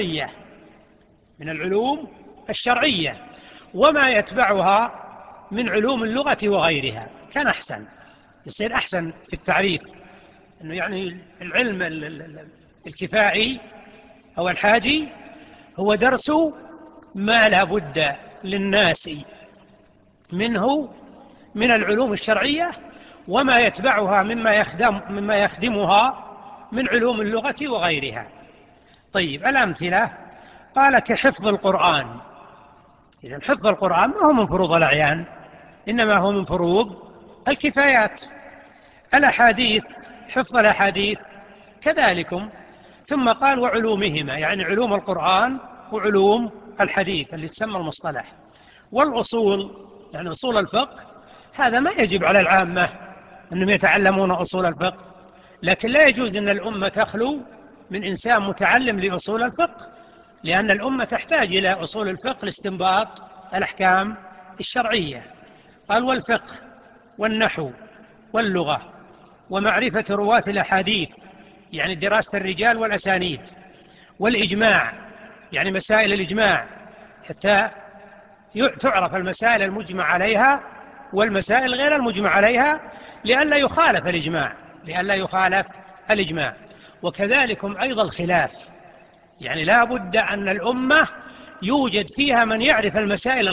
الشرعية وما يتبعها من علوم اللغة وغيرها، كان أحسن، يصير أحسن في التعريف. أنه يعني العلم الكفائي أو الحاجي هو درس ما لا بد للناس منه من العلوم الشرعية وما يتبعها مما يخدمها من علوم اللغة وغيرها. طيب الأمثلة، قال كحفظ القرآن. إذن حفظ القرآن ما هو من فروض الأعيان، إنما هو من فروض الكفايات. الأحاديث، حفظ الأحاديث كذلكم. ثم قال وعلومهما، يعني علوم القرآن وعلوم الحديث اللي تسمى المصطلح. والأصول، يعني أصول الفقه، هذا ما يجب على العامة أنهم يتعلمون أصول الفقه، لكن لا يجوز أن الأمة تخلو من إنسان متعلم لأصول الفقه، لأن الأمة تحتاج إلى أصول الفقه لاستنباط الأحكام الشرعية. قال والفقه والنحو واللغة ومعرفة رواة الأحاديث، يعني دراسة الرجال والأسانيد، والإجماع، يعني مسائل الإجماع حتى تعرف المسائل المجمع عليها والمسائل غير المجمع عليها لئلا يخالف الإجماع. وكذلك أيضا الخلاف، يعني لا بد أن الأمة يوجد فيها من يعرف المسائل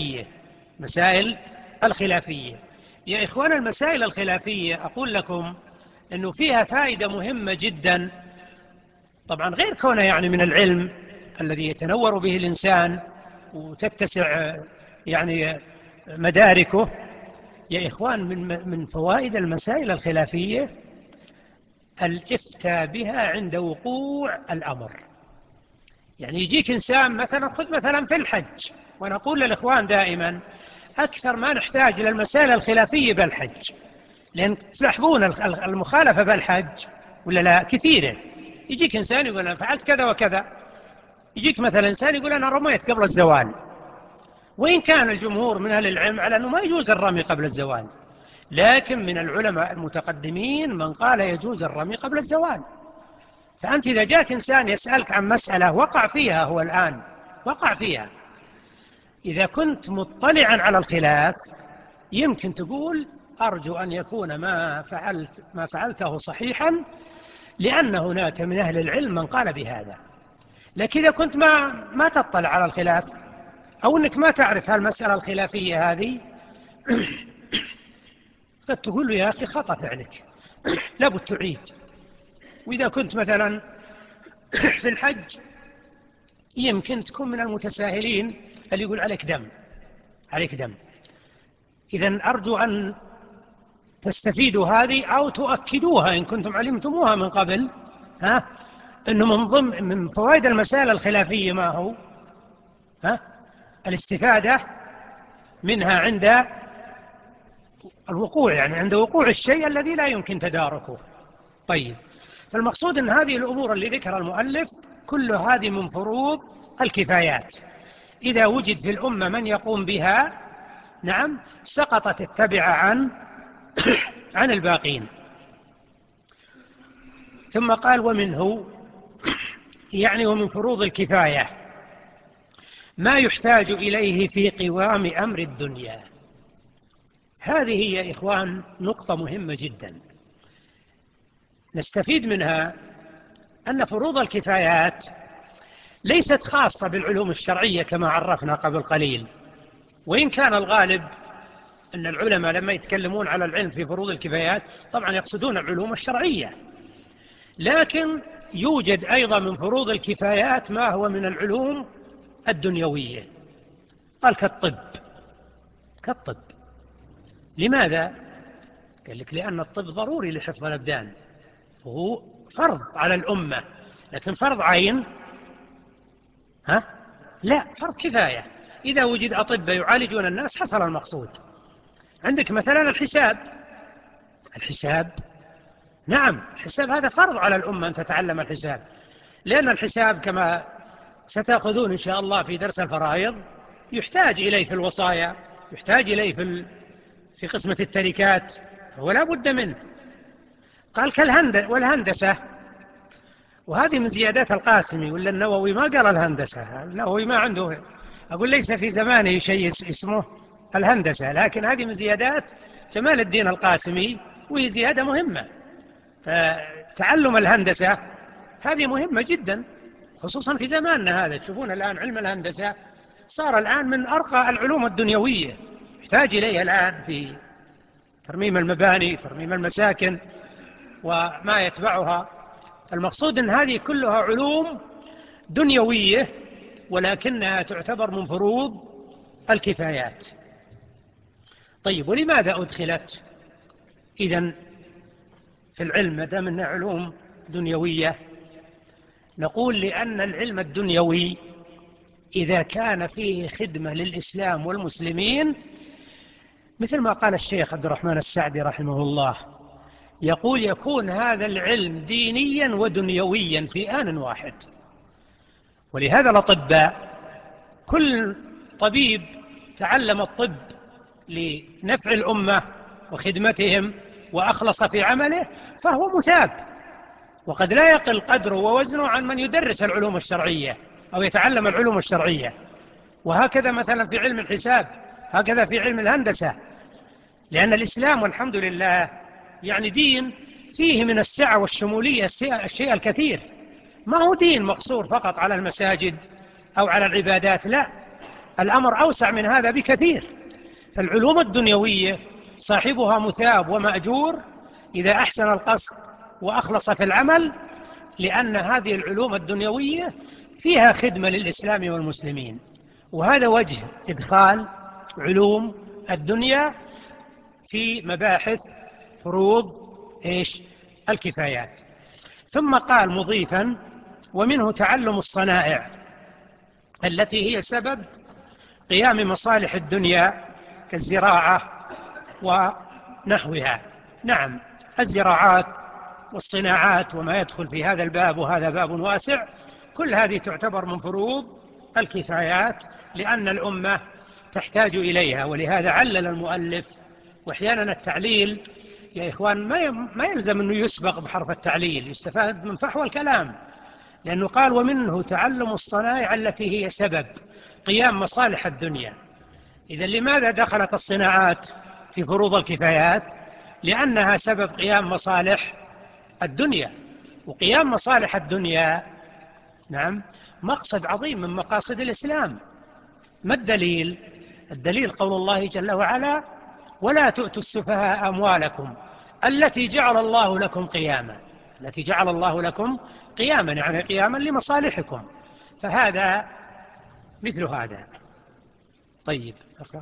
الخلافية. يا إخوان، المسائل الخلافية أقول لكم أنه فيها فائدة مهمة جدا، طبعا غير كونه يعني من العلم الذي يتنور به الإنسان وتتسع يعني مداركه. يا إخوان، من فوائد المسائل الخلافية الإفتاء بها عند وقوع الأمر. يعني يجيك إنسان مثلا، خذ مثلا في الحج، ونقول للإخوان دائما أكثر ما نحتاج إلى المسائل الخلافية بالحج، لأن تلاحظون المخالفة بالحج ولا لا كثيرة. يجيك إنسان يقول أنا فعلت كذا وكذا، يجيك مثلا إنسان يقول أنا رميت قبل الزوال، وإن كان الجمهور من أهل العلم على أنه ما يجوز الرمي قبل الزوال، لكن من العلماء المتقدمين من قال يجوز الرمي قبل الزوال. فأنت إذا جاك إنسان يسألك عن مسألة وقع فيها، هو الآن وقع فيها، إذا كنت مطلعا على الخلاف يمكن تقول أرجو أن يكون ما فعلته صحيحا، لأن هناك من أهل العلم من قال بهذا. لكن إذا كنت ما تطلع على الخلاف، أو أنك ما تعرف هالمسألة الخلافية هذه، قد تقول له يا أخي خطأ فعلك، لابد تعيد. وإذا كنت مثلا في الحج يمكن تكون من المتساهلين اللي يقول عليك دم. إذن أرجو أن تستفيدوا هذه أو تؤكدوها إن كنتم علمتموها من قبل، أنه من ضمن من فوائد المسائل الخلافية ما هو الاستفادة منها عند الوقوع، يعني عند وقوع الشيء الذي لا يمكن تداركه. طيب، فالمقصود أن هذه الأمور اللي ذكر المؤلف كل هذه من فروض الكفايات، إذا وجد في الأمة من يقوم بها نعم سقطت التبعة عن الباقين. ثم قال ومنه، يعني ومن فروض الكفاية ما يحتاج إليه في قوام أمر الدنيا. هذه يا إخوان نقطة مهمة جدا نستفيد منها، أن فروض الكفايات ليست خاصة بالعلوم الشرعية كما عرفنا قبل قليل، وإن كان الغالب أن العلماء لما يتكلمون على العلم في فروض الكفايات طبعا يقصدون العلوم الشرعية، لكن يوجد أيضا من فروض الكفايات ما هو من العلوم الدنيوية. قال كالطب. لماذا؟ قال لك لأن الطب ضروري لحفظ الأبدان، وهو فرض على الأمة، لكن فرض عين لا، فرض كفاية. إذا وجد أطباء يعالجون الناس حصل المقصود. عندك مثلا الحساب نعم، الحساب هذا فرض على الأمة أن تتعلم الحساب، لأن الحساب كما ستأخذون إن شاء الله في درس الفرائض يحتاج إليه في الوصايا، يحتاج إليه في قسمة التركات، ولا بد منه. قال والهندسة، وهذه من زيادات القاسمي، ولا النووي ما قال الهندسة، النووي ما عنده، أقول ليس في زمانه شيء اسمه الهندسة، لكن هذه من زيادات جمال الدين القاسمي، وهي زيادة مهمة. فتعلم الهندسة هذه مهمة جدا، خصوصا في زماننا هذا. تشوفون الآن علم الهندسة صار الآن من أرقى العلوم الدنيوية، يحتاج إليها الآن في ترميم المباني، ترميم المساكن وما يتبعها. المقصود أن هذه كلها علوم دنيوية، ولكنها تعتبر من فروض الكفايات. طيب، ولماذا أدخلت إذن في العلم ما دام أنها علوم دنيوية؟ نقول لأن العلم الدنيوي إذا كان فيه خدمة للإسلام والمسلمين، مثل ما قال الشيخ عبد الرحمن السعدي رحمه الله، يقول يكون هذا العلم دينيا ودنيويا في آن واحد. ولهذا الأطباء، كل طبيب تعلم الطب لنفع الأمة وخدمتهم وأخلص في عمله فهو مثاب، وقد لا يقل قدره ووزنه عن من يدرس العلوم الشرعية أو يتعلم العلوم الشرعية. وهكذا مثلا في علم الحساب، هكذا في علم الهندسة، لأن الإسلام والحمد لله يعني دين فيه من السعة والشمولية الشيء الكثير، ما هو دين مقصور فقط على المساجد أو على العبادات، لا، الأمر أوسع من هذا بكثير. فالعلوم الدنيوية صاحبها مثاب ومأجور إذا أحسن القصد وأخلص في العمل، لأن هذه العلوم الدنيوية فيها خدمة للإسلام والمسلمين. وهذا وجه إدخال علوم الدنيا في مباحث فروض الكفايات. ثم قال مضيفا: ومنه تعلم الصنائع التي هي سبب قيام مصالح الدنيا كالزراعة ونحوها. نعم، الزراعات والصناعات وما يدخل في هذا الباب، وهذا باب واسع، كل هذه تعتبر من فروض الكفايات لأن الأمة تحتاج إليها. ولهذا علل المؤلف. وأحيانا التعليل يا إخوان ما يلزم أنه يسبق بحرف التعليل، يستفاد من فحوى الكلام، لأنه قال: ومنه تعلم الصنائع التي هي سبب قيام مصالح الدنيا. إذا لماذا دخلت الصناعات في فروض الكفايات؟ لأنها سبب قيام مصالح الدنيا، وقيام مصالح الدنيا نعم مقصد عظيم من مقاصد الإسلام. ما الدليل؟ الدليل قول الله جل وعلا: ولا تؤتوا السفهاء أموالكم التي جعل الله لكم قياما. التي جعل الله لكم قياما يعني قياما لمصالحكم، فهذا مثل هذا. طيب، أقرأ.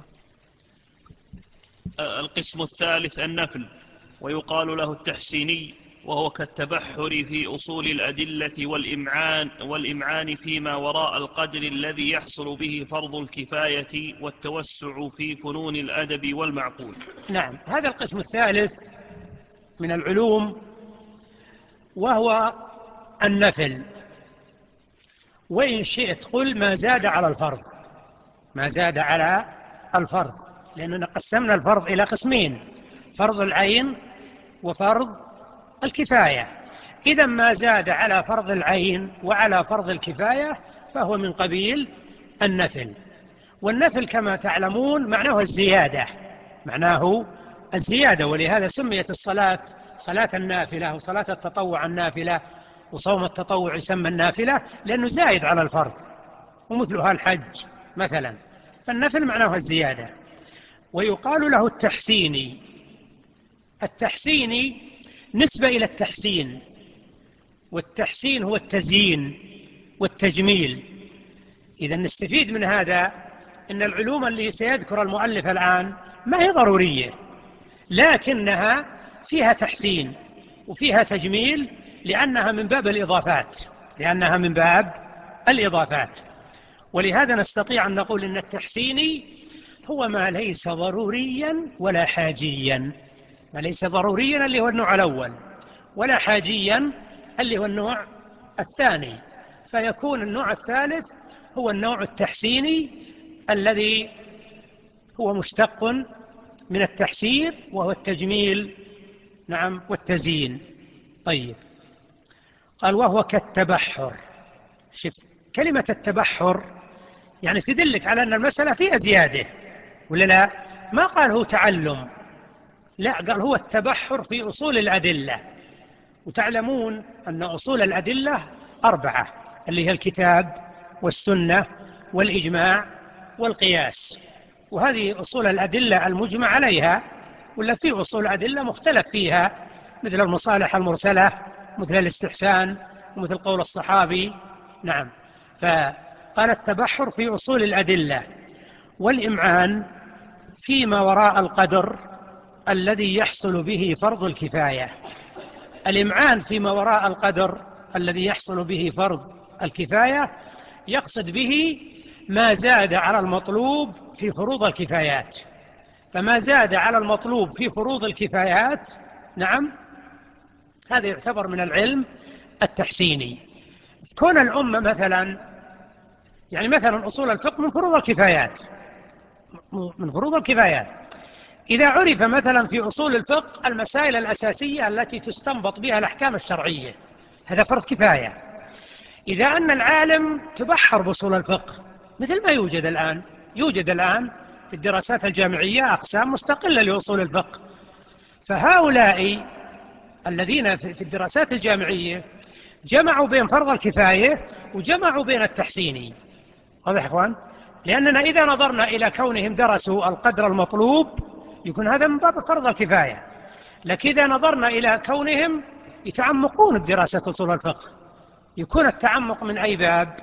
القسم الثالث النفل، ويقال له التحسيني، وهو كالتبحر في أصول الأدلة والإمعان فيما وراء القدر الذي يحصل به فرض الكفاية والتوسع في فنون الأدب والمعقول. نعم، هذا القسم الثالث من العلوم، وهو النفل. وإن شئت قل ما زاد على الفرض، ما زاد على الفرض، لأننا قسمنا الفرض إلى قسمين: فرض العين وفرض الكفاية. إذا ما زاد على فرض العين وعلى فرض الكفاية فهو من قبيل النفل. والنفل كما تعلمون معناه الزيادة، معناه الزيادة. ولهذا سميت الصلاة صلاة النافلة، وصلاة التطوع النافلة، وصوم التطوع يسمى النافلة لأنه زايد على الفرض، ومثلها الحج مثلا. فالنفل معناه الزيادة. ويقال له التحسيني. التحسيني نسبة إلى التحسين، والتحسين هو التزيين والتجميل. إذا نستفيد من هذا أن العلوم اللي سيذكر المؤلف الآن ما هي ضرورية، لكنها فيها تحسين وفيها تجميل، لأنها من باب الإضافات، لأنها من باب الإضافات. ولهذا نستطيع أن نقول أن التحسيني هو ما ليس ضروريا ولا حاجيا. ما ليس ضروريا اللي هو النوع الأول، ولا حاجيا اللي هو النوع الثاني، فيكون النوع الثالث هو النوع التحسيني الذي هو مشتق من التحسين، وهو التجميل نعم والتزيين. طيب، قال: وهو كالتبحر. شوف كلمة التبحر يعني تدلك على أن المسألة فيها زيادة، ولا لا؟ ما قال هو تعلم، لا، قال هو التبحر في أصول الأدلة. وتعلمون أن أصول الأدلة 4، اللي هي الكتاب والسنة والإجماع والقياس. وهذه أصول الأدلة المجمع عليها ولا في أصول أدلة مختلف فيها، مثل المصالح المرسلة، مثل الاستحسان، ومثل قول الصحابي. نعم. فقال التبحر في أصول الأدلة، والإمعان فيما وراء القدر الذي يحصل به فرض الكفاية. الإمعان فيما وراء القدر الذي يحصل به فرض الكفاية يقصد به ما زاد على المطلوب في فروض الكفايات. فما زاد على المطلوب في فروض الكفايات، نعم، هذا يعتبر من العلم التحسيني. كون الأمة مثلا، يعني مثلا أصول الفقه من فروض الكفايات، من فروض الكفايات. إذا عرف مثلا في أصول الفقه المسائل الأساسية التي تستنبط بها الأحكام الشرعية، هذا فرض كفاية. إذا أن العالم تبحر بأصول الفقه، مثل ما يوجد الآن في الدراسات الجامعية أقسام مستقلة لأصول الفقه، فهؤلاء الذين في الدراسات الجامعية جمعوا بين فرض الكفاية وجمعوا بين التحسيني. واضح يا إخوان؟ لأننا إذا نظرنا إلى كونهم درسوا القدر المطلوب يكون هذا من باب فرض الكفاية، لكن إذا نظرنا إلى كونهم يتعمقون بدراسة أصول الفقه يكون التعمق من أي باب؟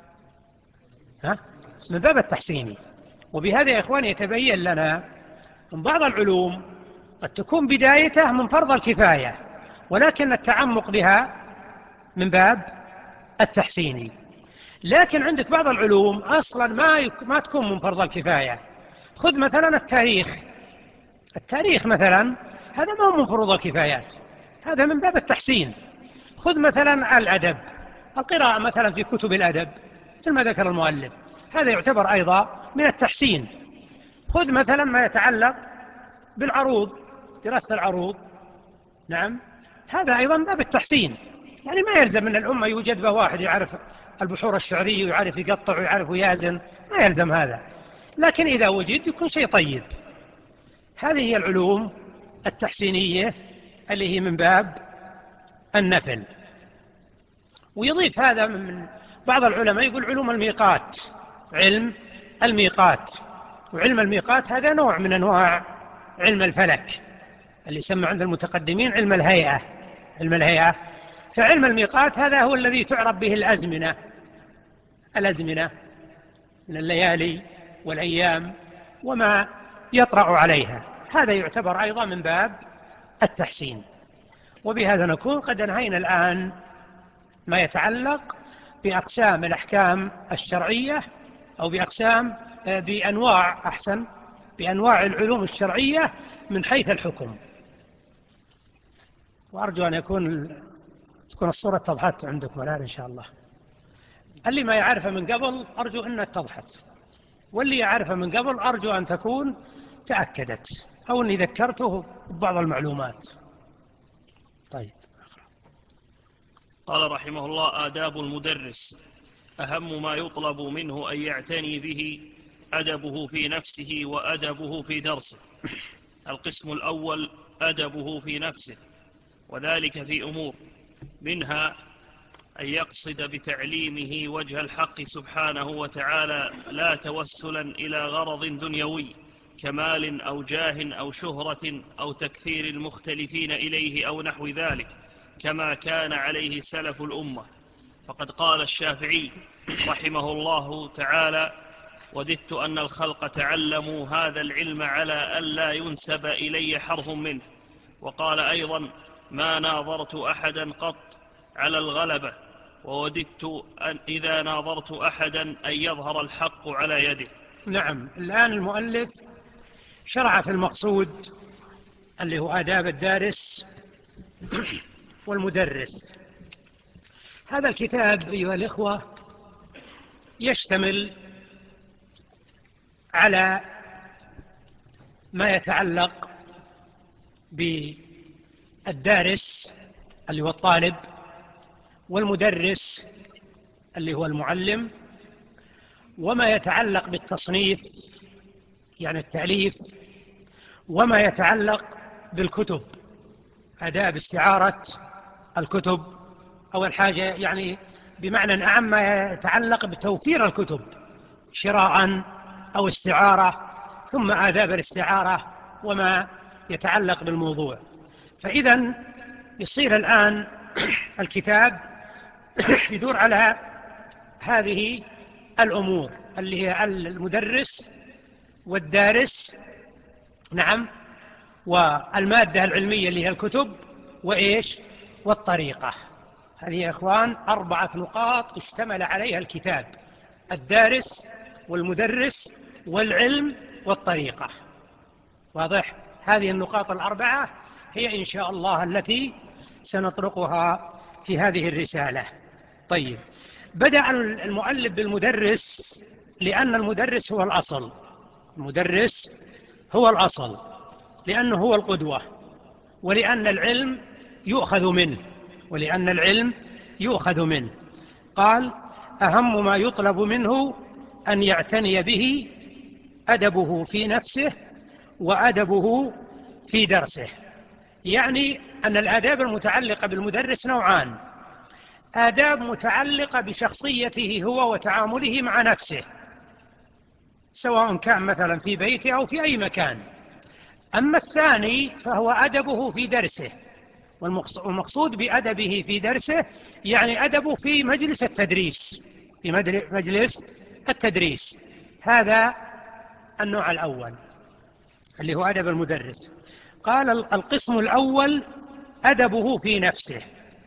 من باب التحسيني. وبهذا يا إخوان يتبين لنا أن بعض العلوم قد تكون بدايته من فرض الكفاية، ولكن التعمق بها من باب التحسيني. لكن عندك بعض العلوم أصلا ما تكون من فرض الكفاية. خذ مثلا التاريخ مثلا، هذا ما هو من فروض الكفايات، هذا من باب التحسين. خذ مثلا الأدب، القراءة مثلا في كتب الأدب مثل ما ذكر المؤلف، هذا يعتبر أيضا من التحسين. خذ مثلا ما يتعلق بالعروض، دراسة العروض، نعم، هذا أيضا من باب التحسين. يعني ما يلزم من الأمة يوجد به واحد يعرف البحور الشعرية ويعرف يقطع ويعرف يازن، ما يلزم هذا، لكن إذا وجد يكون شيء طيب. هذه هي العلوم التحسينية اللي هي من باب النفل. ويضيف هذا من بعض العلماء يقول علوم الميقات، علم الميقات. وعلم الميقات هذا نوع من أنواع علم الفلك اللي يسمى عند المتقدمين علم الهيئة. فعلم الميقات هذا هو الذي تعرف به الأزمنة من الليالي والأيام وما يطرأ عليها، هذا يعتبر أيضا من باب التحسين. وبهذا نكون قد انهينا الآن ما يتعلق بأقسام الأحكام الشرعية، أو بأنواع العلوم الشرعية من حيث الحكم. وأرجو أن تكون الصورة اتضحت عندكم الآن إن شاء الله. اللي ما يعرفه من قبل أرجو أنها اتضحت، واللي يعرفه من قبل أرجو أن تكون تأكدت أو أني ذكرته ببعض المعلومات. طيب. قال رحمه الله: آداب المدرس: أهم ما يطلب منه أن يعتني به أدبه في نفسه وأدبه في درسه. القسم الأول أدبه في نفسه، وذلك في أمور، منها أن يقصد بتعليمه وجه الحق سبحانه وتعالى لا توسلا إلى غرض دنيوي كمال أو جاه أو شهرة أو تكثير المختلفين إليه أو نحو ذلك، كما كان عليه سلف الأمة. فقد قال الشافعي رحمه الله تعالى: وددت أن الخلق تعلموا هذا العلم على ألا ينسب إلي حرف منه. وقال أيضا: ما ناظرت أحدا قط على الغلبة، ووددت أن إذا ناظرت أحدا أن يظهر الحق على يده. نعم. الآن المؤلف شرع في المقصود اللي هو آداب الدارس والمدرس. هذا الكتاب أيها الإخوة يشتمل على ما يتعلق بالدارس اللي هو الطالب، والمدرس اللي هو المعلم، وما يتعلق بالتصنيف يعني التأليف، وما يتعلق بالكتب، آداب استعارة الكتب، أول حاجة يعني بمعنى أعم ما يتعلق بتوفير الكتب شراء أو استعارة، ثم آداب الاستعارة وما يتعلق بالموضوع. فإذا يصير الآن الكتاب يدور على هذه الأمور اللي هي المدرس والدارس، نعم، والمادة العلمية اللي هي الكتب، وإيش؟ والطريقة. هذه يا إخوان 4 نقاط اشتمل عليها الكتاب: الدارس والمدرس والعلم والطريقة. واضح؟ هذه النقاط 4 هي إن شاء الله التي سنطرقها في هذه الرسالة. طيب، بدأ المؤلف بالمدرس لأن المدرس هو الأصل. المدرس هو الأصل لأنه هو القدوة، ولأن العلم يؤخذ منه. قال: أهم ما يطلب منه أن يعتني به أدبه في نفسه وأدبه في درسه. يعني أن الآداب المتعلقة بالمدرس نوعان: آداب متعلقة بشخصيته هو وتعامله مع نفسه، سواء كان مثلا في بيته أو في أي مكان. أما الثاني فهو أدبه في درسه، والمقصود بأدبه في درسه يعني أدبه في مجلس التدريس. هذا النوع الأول اللي هو أدب المدرس. قال: القسم الأول أدبه في نفسه.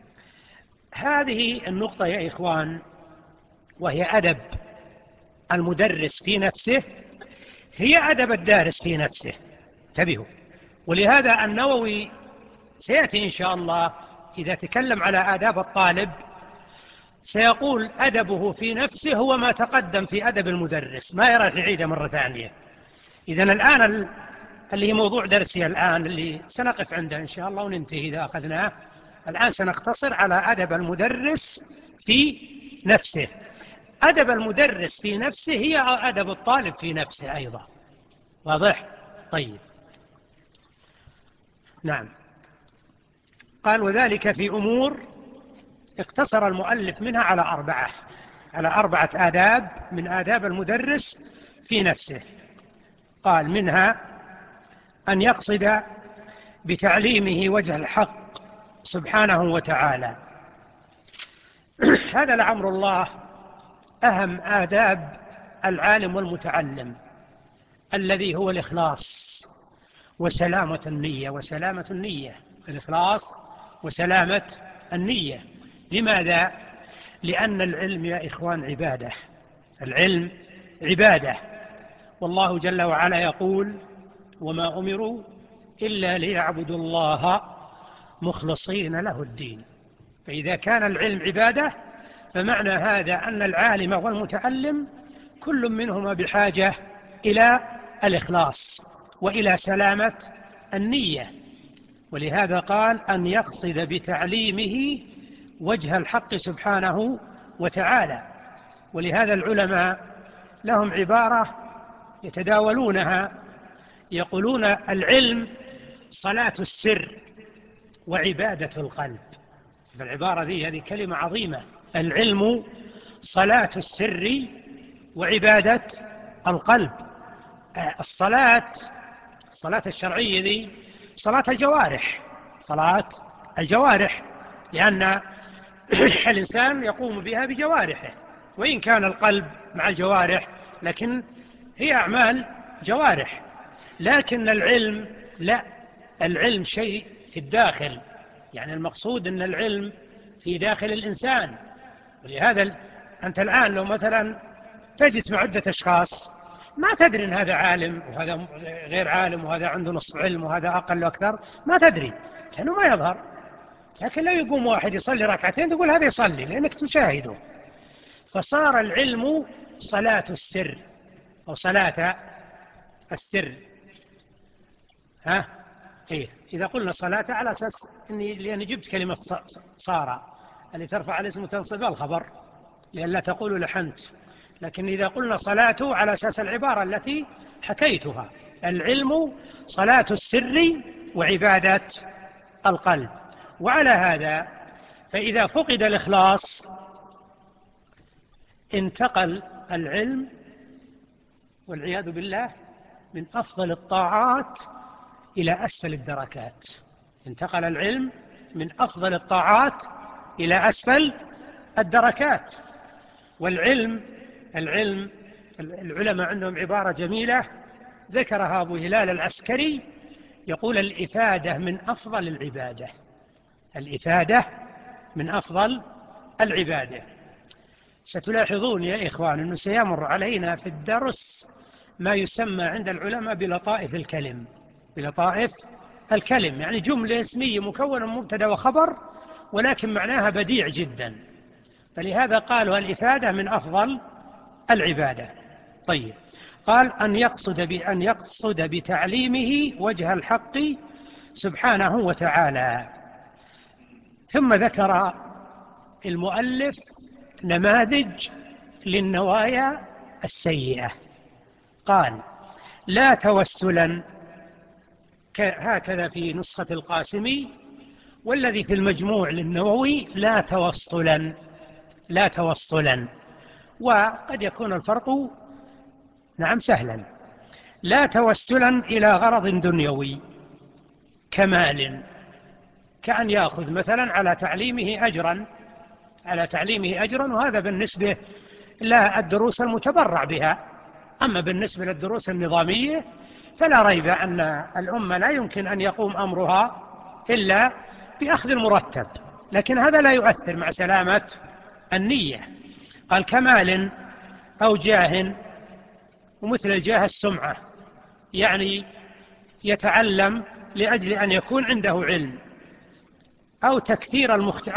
هذه النقطة يا إخوان، وهي أدب المدرس في نفسه، هي أدب الدارس في نفسه. انتبهوا. ولهذا النووي سيأتي إن شاء الله إذا تكلم على آداب الطالب سيقول: أدبه في نفسه هو ما تقدم في أدب المدرس، ما يرى يعيده مرة ثانية. إذن الآن اللي هي موضوع درسي الآن اللي سنقف عنده إن شاء الله وننتهي إذا أخذناه، الآن سنقتصر على أدب المدرس في نفسه. أدب المدرس في نفسه هي أدب الطالب في نفسه أيضا. واضح؟ طيب، نعم. قال: وذلك في أمور اقتصر المؤلف منها على 4 آداب من آداب المدرس في نفسه. قال: منها أن يقصد بتعليمه وجه الحق سبحانه وتعالى. هذا لعمر الله أهم آداب العالم والمتعلم، الذي هو الإخلاص وسلامة النية. الإخلاص وسلامة النية. لماذا؟ لأن العلم يا إخوان عبادة. العلم عبادة، والله جل وعلا يقول: وما أمروا إلا ليعبدوا الله مخلصين له الدين. فإذا كان العلم عبادة فمعنى هذا أن العالم والمتعلم كل منهما بحاجة إلى الإخلاص وإلى سلامة النية. ولهذا قال: أن يقصد بتعليمه وجه الحق سبحانه وتعالى. ولهذا العلماء لهم عبارة يتداولونها، يقولون: العلم صلاة السر وعبادة القلب. فالعبارة هذه كلمة عظيمة: العلم صلاة السر وعبادة القلب. الصلاة الشرعية ذي صلاة الجوارح، لأن الإنسان يقوم بها بجوارحه، وإن كان القلب مع الجوارح لكن هي أعمال جوارح. لكن العلم لا، العلم شيء في الداخل، يعني المقصود أن العلم في داخل الإنسان. ولهذا أنت الآن لو مثلا تجلس مع عدة أشخاص ما تدري أن هذا عالم وهذا غير عالم وهذا عنده نصف علم وهذا أقل وأكثر، ما تدري لأنه ما يظهر. لكن لو يقوم واحد يصلي ركعتين تقول هذا يصلي لأنك تشاهده. فصار العلم صلاة السر أو صلاة السر. إيه؟ إذا قلنا صلاة على أساس لأني جبت كلمة صار اللي ترفع الاسم وتنصب الخبر لئلا تقولوا لحنت. لكن إذا قلنا صلاته على أساس العبارة التي حكيتها: العلم صلاة السر وعبادة القلب. وعلى هذا فإذا فقد الإخلاص انتقل العلم والعياذ بالله من أفضل الطاعات إلى أسفل الدركات، انتقل العلم من أفضل الطاعات إلى أسفل الدركات. والعلم العلماء عندهم عبارة جميلة ذكرها أبو هلال العسكري، يقول: الإفادة من أفضل العبادة. الإفادة من أفضل العبادة. ستلاحظون يا إخوان أنه سيمر علينا في الدرس ما يسمى عند العلماء بلطائف الكلم. بلطائف الكلم يعني جملة اسمية مكونة من مبتدأ وخبر ولكن معناها بديع جدا، فلهذا قالوا الإفادة من أفضل العبادة. طيب، قال أن يقصد بتعليمه وجه الحق سبحانه وتعالى. ثم ذكر المؤلف نماذج للنوايا السيئة. قال: لا توسلا، هكذا في نسخة القاسمي، والذي في المجموع للنووي لا توصلا. لا توصلا، وقد يكون الفرق نعم سهلا. لا توسلا إلى غرض دنيوي كمال، كأن يأخذ مثلا على تعليمه أجرا، وهذا بالنسبة لا الدروس المتبرع بها. أما بالنسبة للدروس النظامية فلا ريب أن الأمة لا يمكن أن يقوم أمرها إلا بأخذ المرتب، لكن هذا لا يؤثر مع سلامة النية. قال: كمال أو جاه، ومثل الجاه السمعة، يعني يتعلم لأجل أن يكون عنده علم، أو تكثير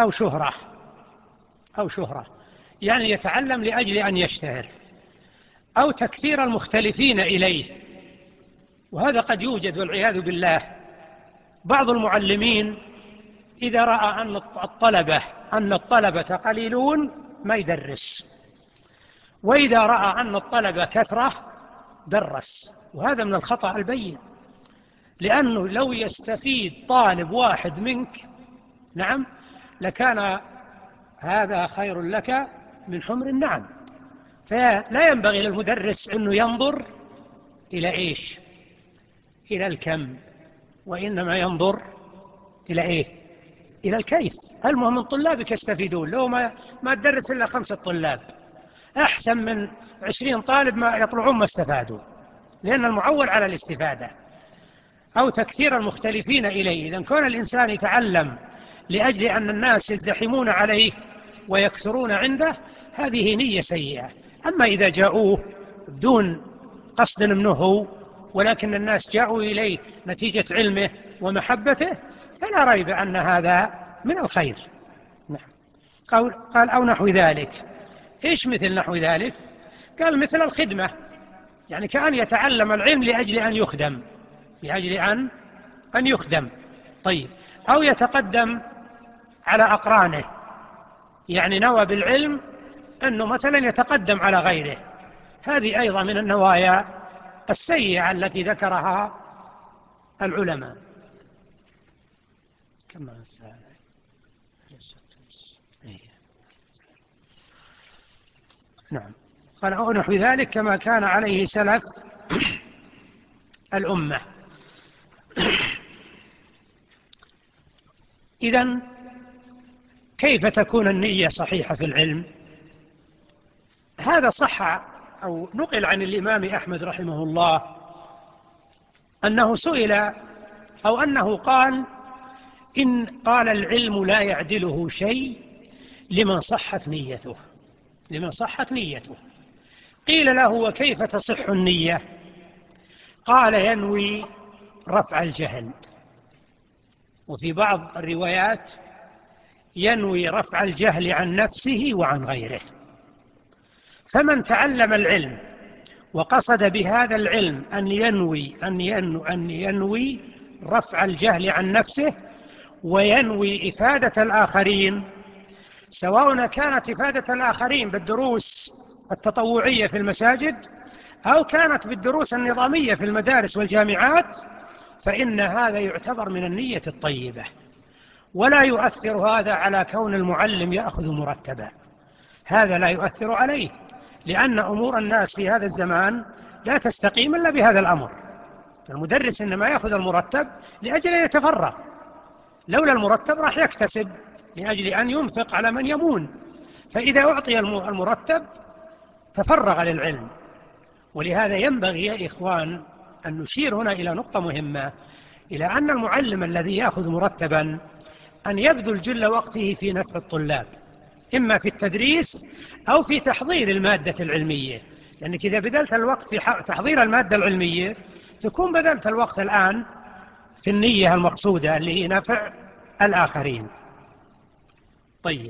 أو شهرة يعني يتعلم لأجل أن يشتهر، أو تكثير المختلفين إليه. وهذا قد يوجد والعياذ بالله. بعض المعلمين إذا رأى أن الطلبة قليلون ما يدرس، وإذا رأى أن الطلبة كثرة درس، وهذا من الخطأ البين، لأنه لو يستفيد طالب واحد منك نعم لكان هذا خير لك من حمر النعم. فلا ينبغي للمدرس أنه ينظر إلى إيش؟ إلى الكم، وإنما ينظر إلى إيه؟ إلى الكيف. المهم من طلابك يستفيدون، لو ما تدرس إلا 5 طلاب أحسن من 20 طالب ما يطلعون ما استفادوا، لأن المعول على الاستفادة. أو تكثير المختلفين إليه، إذن كون الإنسان يتعلم لأجل أن الناس يزدحمون عليه ويكثرون عنده، هذه نية سيئة. أما إذا جاءوه بدون قصد منه ولكن الناس جاءوا إليه نتيجة علمه ومحبته، فلا ريب أن هذا من الخير. نعم. قال: أو نحو ذلك. إيش مثل نحو ذلك؟ قال: مثل الخدمة، يعني كأن يتعلم العلم لأجل أن يخدم، أن يخدم. طيب، أو يتقدم على أقرانه، يعني نوى بالعلم أنه مثلا يتقدم على غيره. هذه أيضا من النوايا السيئة التي ذكرها العلماء. كما نعم. قال: أو نحو ذلك كما كان عليه سلف الأمة. إذن كيف تكون النية صحيحة في العلم؟ هذا صح أو نقل عن الإمام أحمد رحمه الله أنه سئل أو أنه قال: إن قال العلم لا يعدله شيء لمن صحت نيته. قيل له: وكيف تصح النية؟ قال: ينوي رفع الجهل. وفي بعض الروايات ينوي رفع الجهل عن نفسه وعن غيره. فمن تعلم العلم وقصد بهذا العلم أن ينوي رفع الجهل عن نفسه وينوي إفادة الآخرين، سواء كانت إفادة الآخرين بالدروس التطوعية في المساجد أو كانت بالدروس النظامية في المدارس والجامعات، فإن هذا يعتبر من النية الطيبة، ولا يؤثر هذا على كون المعلم يأخذ مرتبا. هذا لا يؤثر عليه، لأن أمور الناس في هذا الزمان لا تستقيم إلا بهذا الأمر. المدرس إنما يأخذ المرتب لأجل أن يتفرغ، لولا المرتب راح يكتسب لأجل أن ينفق على من يمون، فإذا أعطي المرتب تفرغ للعلم. ولهذا ينبغي يا إخوان أن نشير هنا إلى نقطة مهمة، إلى أن المعلم الذي يأخذ مرتبا أن يبذل جل وقته في نفع الطلاب، إما في التدريس أو في تحضير المادة العلمية، لأنك إذا بذلت الوقت في تحضير المادة العلمية تكون بذلت الوقت الآن في النية المقصودة اللي هي نفع الآخرين. طيب،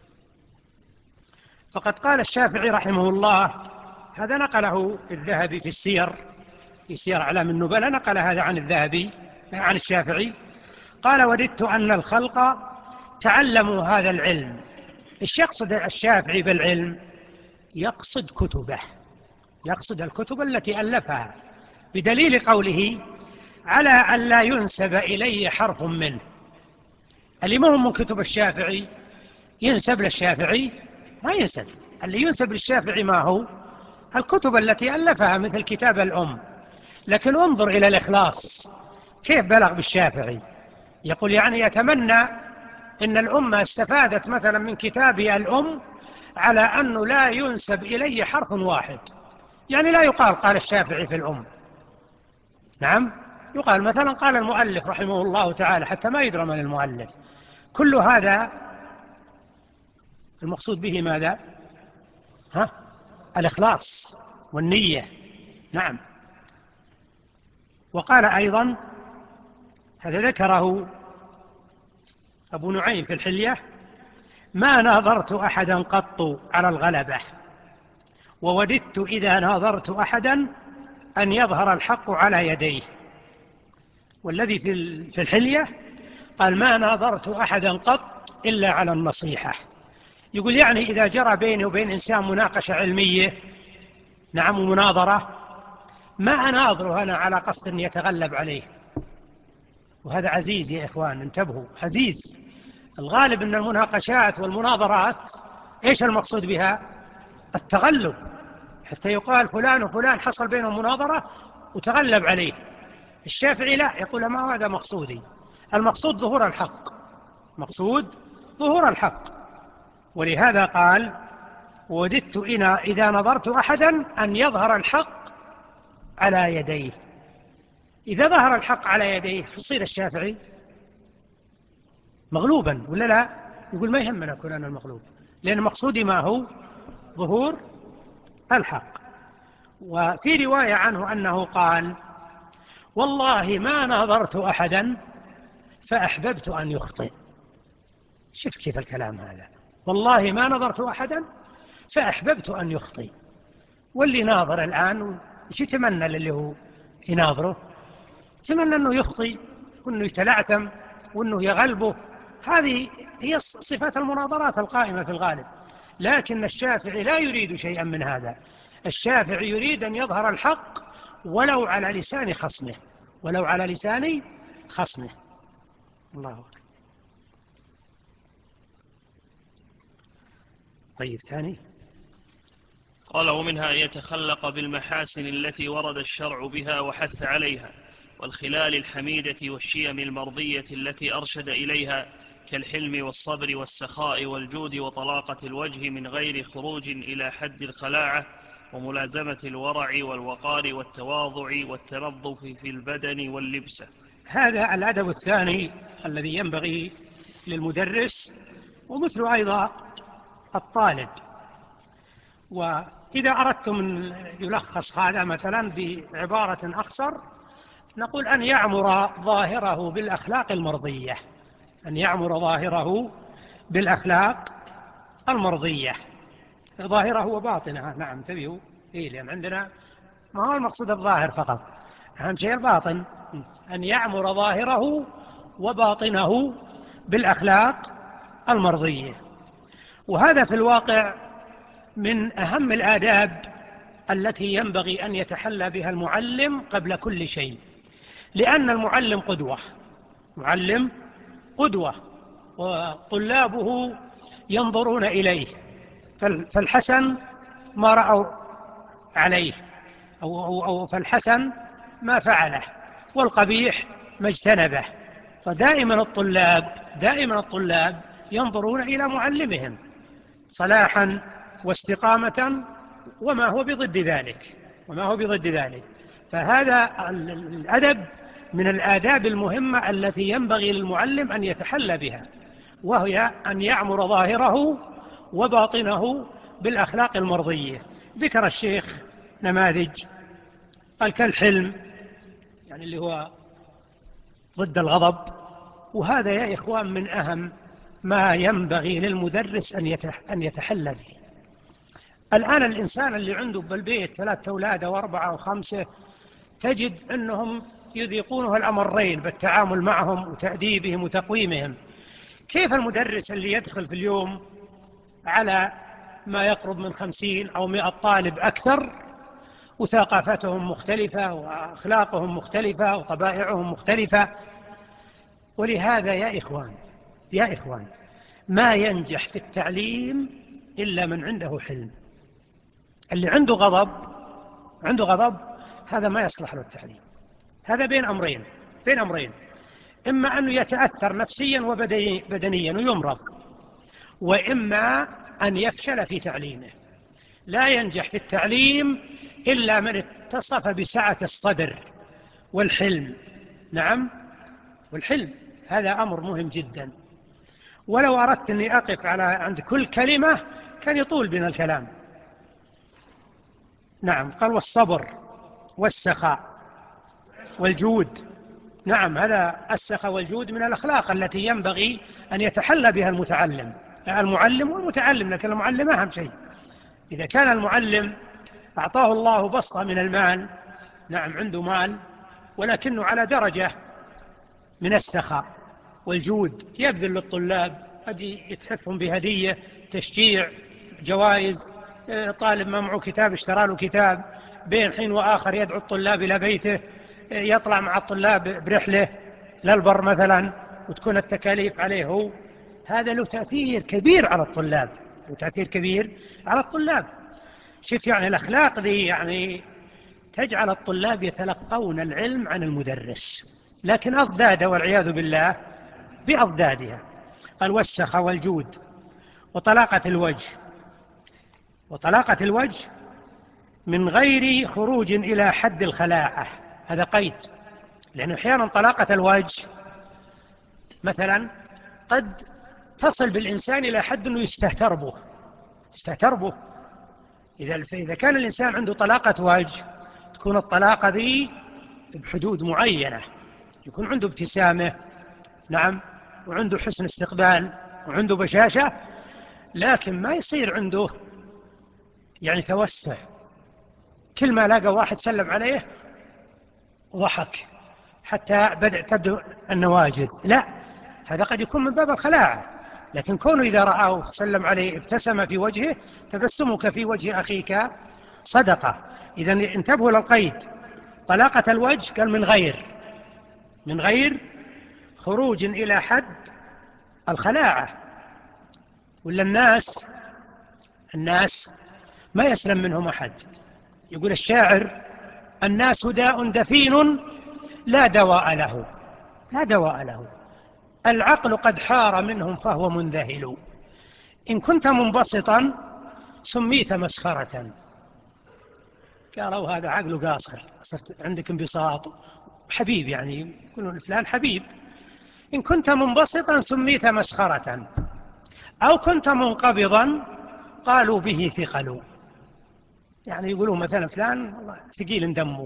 فقد قال الشافعي رحمه الله، هذا نقله الذهبي في السير، في سير أعلام النبلاء، نقل هذا عن الذهبي عن الشافعي، قال: وددت أن الخلق تعلموا هذا العلم. إيش يقصد الشافعي بالعلم؟ يقصد كتبه، يقصد الكتب التي ألفها، بدليل قوله: على أن لا ينسب إلي حرف منه. اللي ما هم من كتب الشافعي ينسب للشافعي؟ ما ينسب. اللي ينسب للشافعي ما هو؟ الكتب التي ألفها، مثل كتاب الأم. لكن انظر إلى الإخلاص كيف بلغ بالشافعي، يقول يعني يتمنى إن الأمة استفادت مثلا من كتابي الأم على أنه لا ينسب إليه حرف واحد، يعني لا يقال قال الشافعي في الأم، نعم، يقال مثلا قال المؤلف رحمه الله تعالى، حتى ما يدرى من المؤلف. كل هذا المقصود به ماذا؟ الإخلاص والنية. نعم. وقال أيضا، هذا ذكره أبو نعيم في الحلية: ما ناظرت أحدا قط على الغلبة، ووددت إذا ناظرت أحدا أن يظهر الحق على يديه. والذي في الحلية قال: ما ناظرت أحدا قط إلا على النصيحة. يقول يعني إذا جرى بيني وبين إنسان مناقشة علمية، نعم، ومناظرة، ما أناظره أنا على قصد أن يتغلب عليه. وهذا عزيز يا إخوان، انتبهوا، عزيز. الغالب أن المناقشات والمناظرات إيش المقصود بها؟ التغلب، حتى يقال فلان وفلان حصل بينهم مناظرة وتغلب عليه. الشافعي لا، يقول ما هذا مقصودي، المقصود ظهور الحق، مقصود ظهور الحق. ولهذا قال: وددت إذا نظرت أحدا أن يظهر الحق على يديه. إذا ظهر الحق على يديه فصير الشافعي مغلوبا ولا لا؟ يقول ما يهمنا أكون أنا المغلوب، لأن مقصودي ما هو؟ ظهور الحق. وفي رواية عنه أنه قال: والله ما نظرت أحدا فأحببت أن يخطئ. شوف كيف الكلام هذا، والله ما نظرت أحدا فأحببت أن يخطئ. واللي ناظر الآن وش يتمنى للي هو يناظره؟ يتمنى أنه يخطئ وأنه يتلعثم وأنه يغلبه. هذه هي صفات المناظرات القائمة في الغالب. لكن الشافعي لا يريد شيئا من هذا، الشافعي يريد أن يظهر الحق ولو على لسان خصمه، ولو على لسان خصمه. الله أكبر. طيب، ثاني قال: ومنها أن يتخلق بالمحاسن التي ورد الشرع بها وحث عليها، والخلال الحميدة والشيم المرضية التي أرشد إليها، كالحلم والصبر والسخاء والجود وطلاقة الوجه من غير خروج إلى حد الخلاعة، وملازمة الورع والوقار والتواضع والتنظف في البدن واللبسة. هذا الأدب الثاني الذي ينبغي للمدرس، ومثل أيضا الطالب. وإذا أردتم أن يلخص هذا مثلا بعبارة أخصر، نقول أن يعمر ظاهره بالأخلاق المرضية، أن يعمر ظاهره بالأخلاق المرضية، ظاهره وباطنه. نعم، انتبهوا، لأن عندنا ما هو المقصود الظاهر فقط، أهم شيء الباطن. أن يعمر ظاهره وباطنه بالأخلاق المرضية. وهذا في الواقع من أهم الآداب التي ينبغي أن يتحلى بها المعلم قبل كل شيء، لأن المعلم قدوة، معلم قدوة، وطلابه ينظرون إليه، فالحسن ما رأوا عليه، أو فالحسن ما فعله. والقبيح ما اجتنبه. فدائما الطلاب ينظرون إلى معلمهم صلاحا واستقامة وما هو بضد ذلك. فهذا الأدب من الآداب المهمة التي ينبغي للمعلم أن يتحلى بها، وهي أن يعمر ظاهره وباطنه بالأخلاق المرضية. ذكر الشيخ نماذج، قال كالحلم، يعني اللي هو ضد الغضب، وهذا يا إخوان من أهم ما ينبغي للمدرس أن يتحلى به. الآن الإنسان اللي عنده بالبيت 3 أولاد أو 4 أو 5 تجد أنهم يذيقونه الأمرين بالتعامل معهم وتأديبهم وتقويمهم. كيف المدرس اللي يدخل في اليوم على ما يقرب من 50 أو 100 طالب أكثر، وثقافتهم مختلفة وأخلاقهم مختلفة وطبائعهم مختلفة؟ ولهذا يا إخوان ما ينجح في التعليم إلا من عنده حلم. اللي عنده غضب هذا ما يصلح له التعليم. هذا بين أمرين، إما أنه يتأثر نفسيا وبدنيا ويمرض، وإما أن يفشل في تعليمه. لا ينجح في التعليم إلا من اتصف بسعة الصدر والحلم. نعم، والحلم هذا أمر مهم جدا. ولو أردت أني أقف عند كل كلمة كان يطول بنا الكلام. نعم، قال والصبر والسخاء والجود. نعم، هذا السخاء والجود من الأخلاق التي ينبغي أن يتحلى بها المعلم والمتعلم، لكن المعلم أهم شيء. إذا كان المعلم أعطاه الله بسطة من المال، نعم عنده مال، ولكنه على درجة من السخاء والجود، يبذل للطلاب، قد يتحفهم بهدية، تشجيع، جوائز. طالب ما معه كتاب اشترى له كتاب، بين حين وآخر يدعو الطلاب إلى بيته، يطلع مع الطلاب برحلة للبر مثلا، وتكون التكاليف عليه هو. هذا له تأثير كبير على الطلاب. شوف يعني الأخلاق ذي يعني تجعل الطلاب يتلقون العلم عن المدرس، لكن أضداد والعياذ بالله بأضدادها. قال والسخاء والجود وطلاقة الوجه من غير خروج إلى حد الخلاعة. هذا قيد، لأنه أحيانا طلاقة الوجه مثلا قد تصل بالإنسان إلى حد أنه يستهتر به. إذا كان الإنسان عنده طلاقة وجه، تكون الطلاقة ذي بحدود معينة، يكون عنده ابتسامة، نعم، وعنده حسن استقبال وعنده بشاشة، لكن ما يصير عنده يعني توسع. كل ما لقى واحد سلم عليه وضحك حتى تبدو النواجذ، لا، هذا قد يكون من باب الخلاعة. لكن كونه إذا رآه سلم عليه ابتسم في وجهه، تبسمك في وجه أخيك صدقة. إذا انتبهوا للقيد. طلاقة الوجه قال من غير خروج إلى حد الخلاعة. ولا الناس ما يسلم منهم أحد. يقول الشاعر: الناس داء دفين لا دواء له، العقل قد حار منهم فهو منذهل، إن كنت منبسطا سميت مسخرة. قالوا هذا عقله قاصر، صرت عندك انبساط حبيب، يعني يقولون فلان حبيب. إن كنت منبسطا سميت مسخرة، أو كنت منقبضا قالوا به ثقل. يعني يقولون مثلا فلان ثقيل دمه.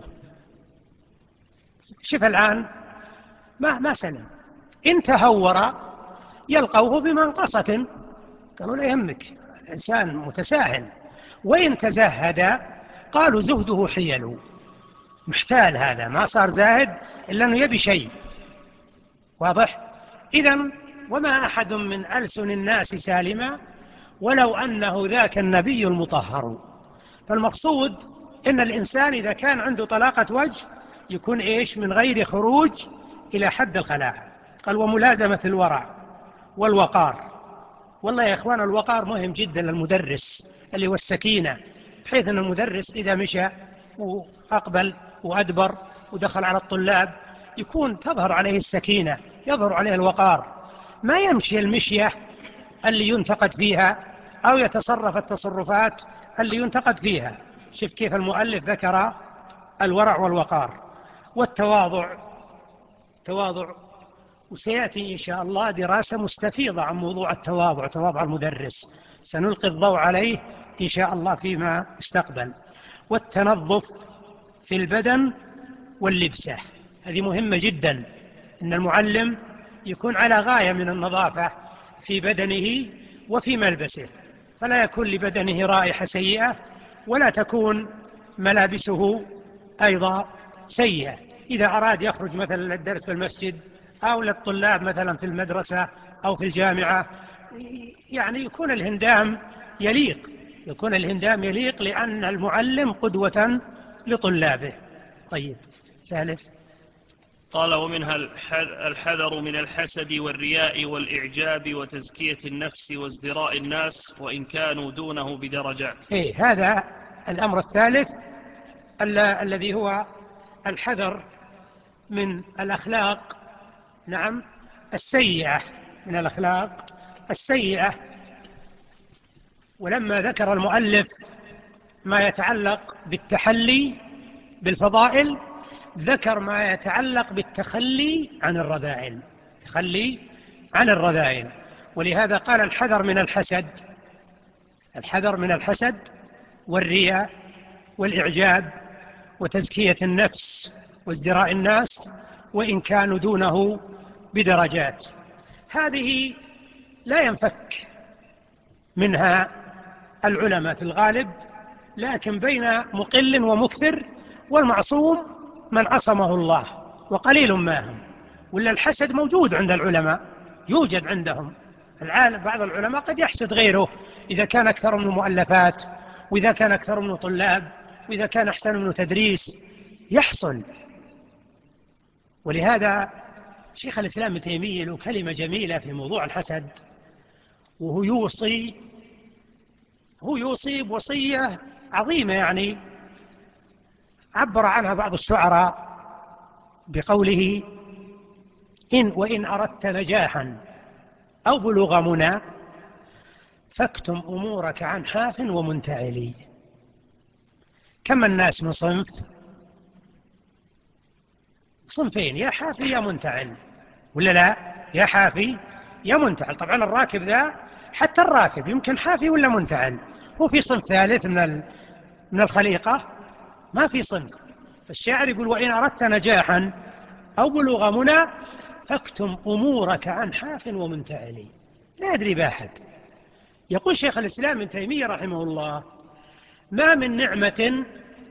شوف الآن ما سلم. إن تهور يلقوه بمنقصة، قالوا لا يهمك، الإنسان متساهل. وإن تزهد قالوا زهده حيل، محتال، هذا ما صار زاهد إلا أنه يبي شيء. واضح؟ إذن وما أحد من ألسن الناس سالما ولو أنه ذاك النبي المطهر. فالمقصود إن الإنسان إذا كان عنده طلاقة وجه يكون من غير خروج إلى حد الخلاعة. قال وملازمة الورع والوقار. والله يا إخوان الوقار مهم جدا للمدرس، اللي هو السكينة، بحيث أن المدرس إذا مشى وأقبل وأدبر ودخل على الطلاب يكون تظهر عليه السكينة، يظهر عليه الوقار، ما يمشي المشية اللي ينتقد فيها أو يتصرف التصرفات اللي ينتقد فيها. شوف كيف المؤلف ذكر الورع والوقار والتواضع. وسيأتي إن شاء الله دراسة مستفيضة عن موضوع التواضع، تواضع المدرس، سنلقي الضوء عليه إن شاء الله فيما استقبل. والتنظف في البدن واللبسة، هذه مهمة جدا، إن المعلم يكون على غاية من النظافة في بدنه وفي ملبسه، فلا يكون لبدنه رائحة سيئة ولا تكون ملابسه أيضا سيئة. إذا أراد يخرج مثلا للدرس في المسجد أو للطلاب مثلا في المدرسة أو في الجامعة، يعني يكون الهندام يليق، لأن المعلم قدوة لطلابه. طيب، ثالث. قال: ومنها الحذر من الحسد والرياء والإعجاب وتزكية النفس وازدراء الناس وإن كانوا دونه بدرجات. هذا الأمر الثالث الذي هو الحذر من الأخلاق، نعم، السيئة، من الأخلاق السيئة. ولما ذكر المؤلف ما يتعلق بالتحلي بالفضائل، ذكر ما يتعلق بالتخلي عن الرذائل. ولهذا قال: الحذر من الحسد والرياء والإعجاب وتزكية النفس وازدراء الناس وإن كانوا دونه بدرجات. هذه لا ينفك منها العلماء في الغالب، لكن بين مقل ومكثر، والمعصوم من عصمه الله وقليل ما هم. ولا الحسد موجود عند العلماء، يوجد عندهم. بعض العلماء قد يحسد غيره إذا كان أكثر منه مؤلفات، وإذا كان أكثر منه طلاب، وإذا كان أحسن منه تدريس، يحصل. ولهذا شيخ الإسلام ابن تيمية له كلمة جميلة في موضوع الحسد، وهو يوصي بوصية عظيمة، يعني عبر عنها بعض الشعراء بقوله: وإن أردت نجاحا أو بلوغ منى فاكتم أمورك عن حاف ومنتعلي. كم الناس من صنفين، يا حافي يا منتعل، ولا لا؟ يا حافي يا منتعل. طبعا الراكب ذا، حتى الراكب يمكن حافي ولا منتعل، هو في صنف ثالث من الخليقة، ما في صنف. فالشاعر يقول: وإن أردت نجاحا أو بلوغ منى فاكتم أمورك عن حاف ومنتعل. لا يدري بأحد. يقول شيخ الإسلام ابن تيمية رحمه الله: ما من نعمة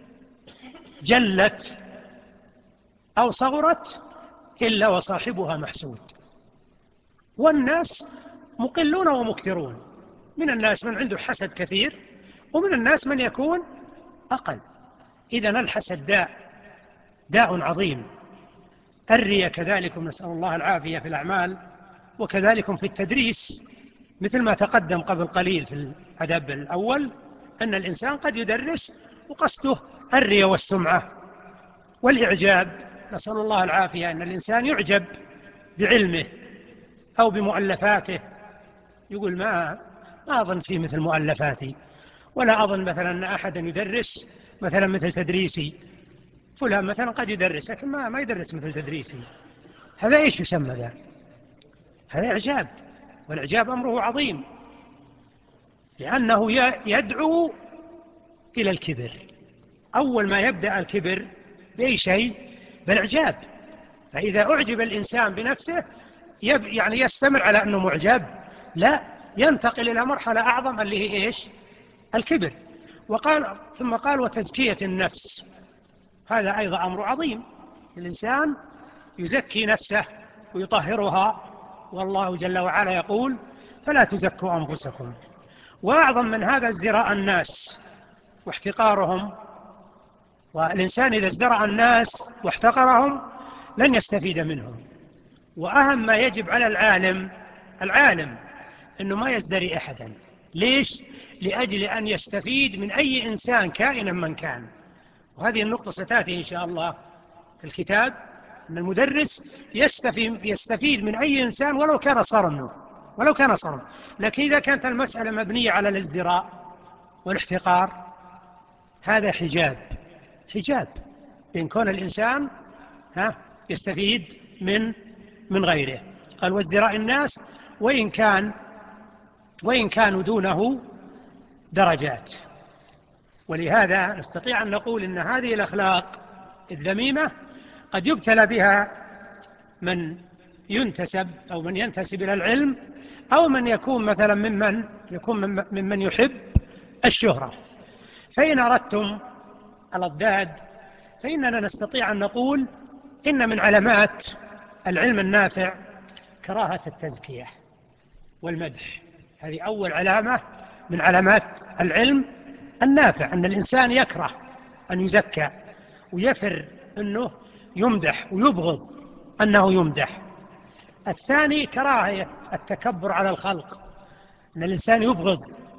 جلت أو صغرت إلا وصاحبها محسود، والناس مقلون ومكثرون. من الناس من عنده حسد كثير، ومن الناس من يكون أقل. إذن الحسد داء عظيم. الرياء كذلك، نسأل الله العافية في الأعمال، وكذلك في التدريس، مثل ما تقدم قبل قليل في الأدب الأول، أن الإنسان قد يدرس وقصده الرياء والسمعة والإعجاب. نسأل الله العافية، أن الإنسان يعجب بعلمه أو بمؤلفاته، يقول ما أظن فيه مثل مؤلفاتي، ولا أظن مثلا أن أحدا يدرس مثلا مثل تدريسي. فلان مثلا قد يدرس لكن ما يدرس مثل تدريسي. هذا إيش يسمى ذا؟ هذا إعجاب، والإعجاب أمره عظيم، لأنه يدعو إلى الكبر. أول ما يبدأ الكبر بأي شيء؟ بالإعجاب. فإذا أعجب الإنسان بنفسه يعني يستمر على أنه معجب؟ لا، ينتقل إلى مرحلة أعظم اللي هي إيش؟ الكبر. ثم قال: وتزكية النفس. هذا أيضا أمر عظيم، الإنسان يزكي نفسه ويطهرها، والله جل وعلا يقول: فلا تزكوا أنفسكم. وأعظم من هذا ازدراء الناس واحتقارهم. والإنسان إذا ازدرأ الناس واحتقرهم لن يستفيد منهم. وأهم ما يجب على العالم أنه ما يزدري أحدا. ليش؟ لأجل أن يستفيد من أي إنسان كائنا من كان. وهذه النقطة ستأتي إن شاء الله في الكتاب، أن المدرس يستفيد من أي إنسان ولو كان صرمه، لكن إذا كانت المسألة مبنية على الازدراء والاحتقار هذا حجاب بين كون الإنسان يستفيد من غيره. قال وازدراء الناس وإن كانوا دونه درجات. ولهذا نستطيع أن نقول إن هذه الأخلاق الذميمة قد يبتلى بها من ينتسب إلى العلم، أو من يكون مثلا ممن يحب الشهرة. فإن أردتم الأضداد فإننا نستطيع أن نقول إن من علامات العلم النافع كراهة التزكية والمدح. هذه أول علامة من علامات العلم النافع، أن الإنسان يكره أن يزكى ويفر أنه يمدح ويبغض أنه يمدح. الثاني كراهية التكبر على الخلق، أن الإنسان يبغض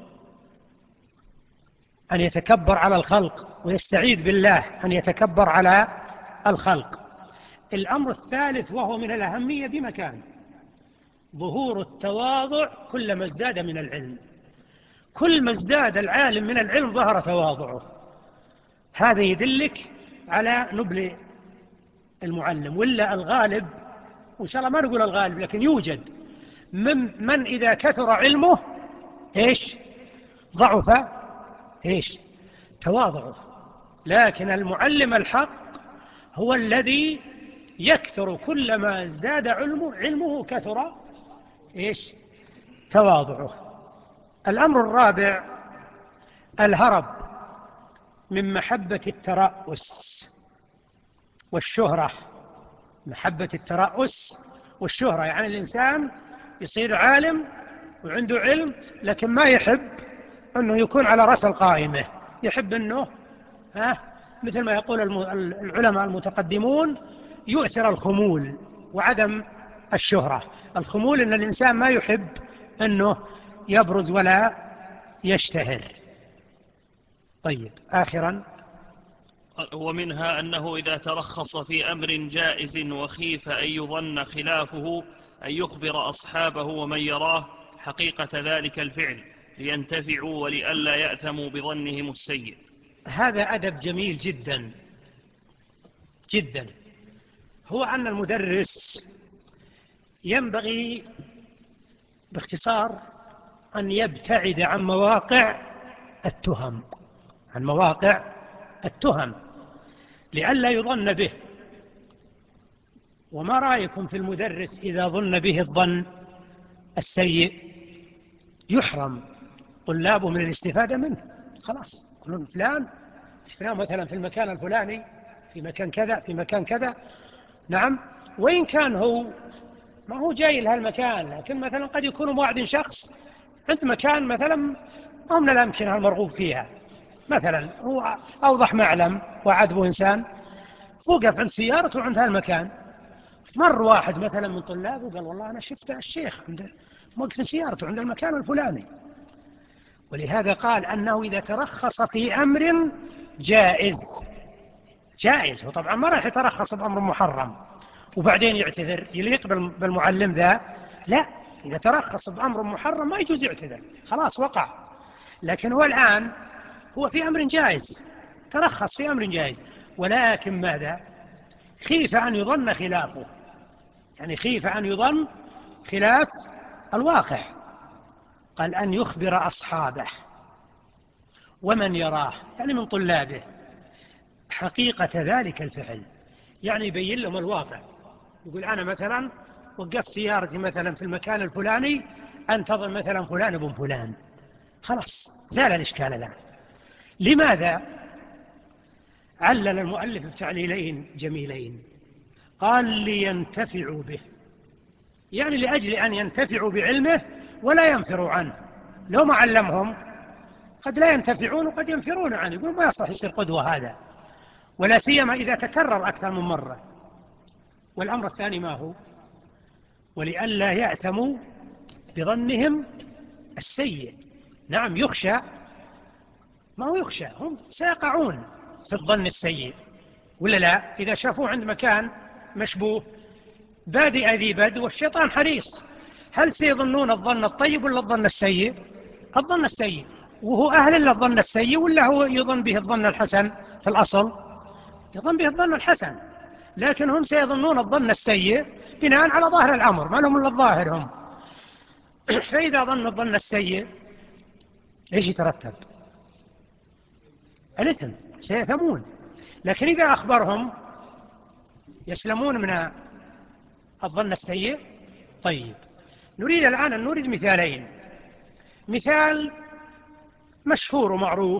أن يتكبر على الخلق ويستعيذ بالله أن يتكبر على الخلق. الأمر الثالث وهو من الأهمية بمكان، ظهور التواضع كلما ازداد من العلم. كل ما ازداد العالم من العلم ظهر تواضعه. هذا يدلك على نبل المعلم. ولا الغالب، وإن شاء الله ما نقول الغالب، لكن يوجد من إذا كثر علمه ضعف تواضعه. لكن المعلم الحق هو الذي يكثر كلما ازداد علمه كثر تواضعه. الأمر الرابع الهرب من محبة الترأس والشهرة. محبة الترأس والشهرة يعني الإنسان يصير عالم وعنده علم، لكن ما يحب أنه يكون على رأس القائمة، يحب أنه مثل ما يقول العلماء المتقدمون يؤثر الخمول وعدم الشهرة. الخمول أن الإنسان ما يحب أنه يبرز ولا يشتهر. طيب آخرا، ومنها أنه إذا ترخص في أمر جائز وخيف أن يظن خلافه أن يخبر أصحابه ومن يراه حقيقة ذلك الفعل لينتفعوا ولئلا يأثموا بظنهم السيء. هذا أدب جميل جدا جدا، هو أن المدرس ينبغي باختصار أن يبتعد عن مواقع التهم لئلا يظن به. وما رأيكم في المدرس إذا ظن به الظن السيء يحرم طلابه من الاستفادة منه؟ خلاص يقولون فلان مثلا في المكان الفلاني، في مكان كذا، في مكان كذا. نعم، وإن كان هو ما هو جاي لهالمكان، لكن مثلا قد يكون موعد شخص عند مكان مثلا ما من الأمكنة المرغوب فيها، مثلا هو أوضح معلم وعدبه إنسان، وقف عند سيارته عند هالمكان، مر واحد مثلا من طلابه وقال والله أنا شفت الشيخ موقف سيارته عند المكان الفلاني. ولهذا قال أنه إذا ترخص في أمر جائز، وطبعا ما راح يترخص بأمر محرم وبعدين يعتذر يليق بالمعلم ذا، لا، إذا ترخص بأمر محرم ما يجوز يعتذر، خلاص وقع. لكن هو الآن هو في أمر جائز، ترخص في أمر جائز، ولكن ماذا؟ خيف أن يظن خلافه، يعني خيف أن يظن خلاف الواقع. قال أن يخبر أصحابه ومن يراه، يعني من طلابه، حقيقة ذلك الفعل، يعني يبين لهم الواقع. يقول أنا مثلا وقفت سيارتي مثلا في المكان الفلاني أنتظر مثلا فلان ابن فلان، خلاص زال الإشكال الآن. لماذا؟ علل المؤلف بتعليلين جميلين، قال لينتفعوا به، يعني لأجل أن ينتفعوا بعلمه ولا ينفروا عنه. لو ما علمهم قد لا ينتفعون وقد ينفرون عنه، يقول ما يصلح يصير قدوة هذا، ولا سيما إذا تكرر أكثر من مرة. والأمر الثاني ما هو؟ ولئلا يأثموا بظنهم السيء. نعم يخشى، ما هو يخشى، هم سيقعون في الظن السيء ولا لا؟ إذا شافوه عند مكان مشبوه بادئ ذي بدء والشيطان حريص. هل سيظنون الظن الطيب ولا الظن السيء؟ الظن السيء. وهو أهل إلا الظن السيء ولا هو يظن به الظن الحسن؟ في الأصل يظن به الظن الحسن، لكن هم سيظنون الظن السيء بناء على ظاهر الأمر، ما لهم إلا الظاهر هم. فإذا ظنوا الظن السيء إيش يترتب؟ الإثم، سيثمون. لكن إذا أخبرهم يسلمون من الظن السيء. طيب، نريد الآن أن نورد مثالين. مثال مشهور ومعروف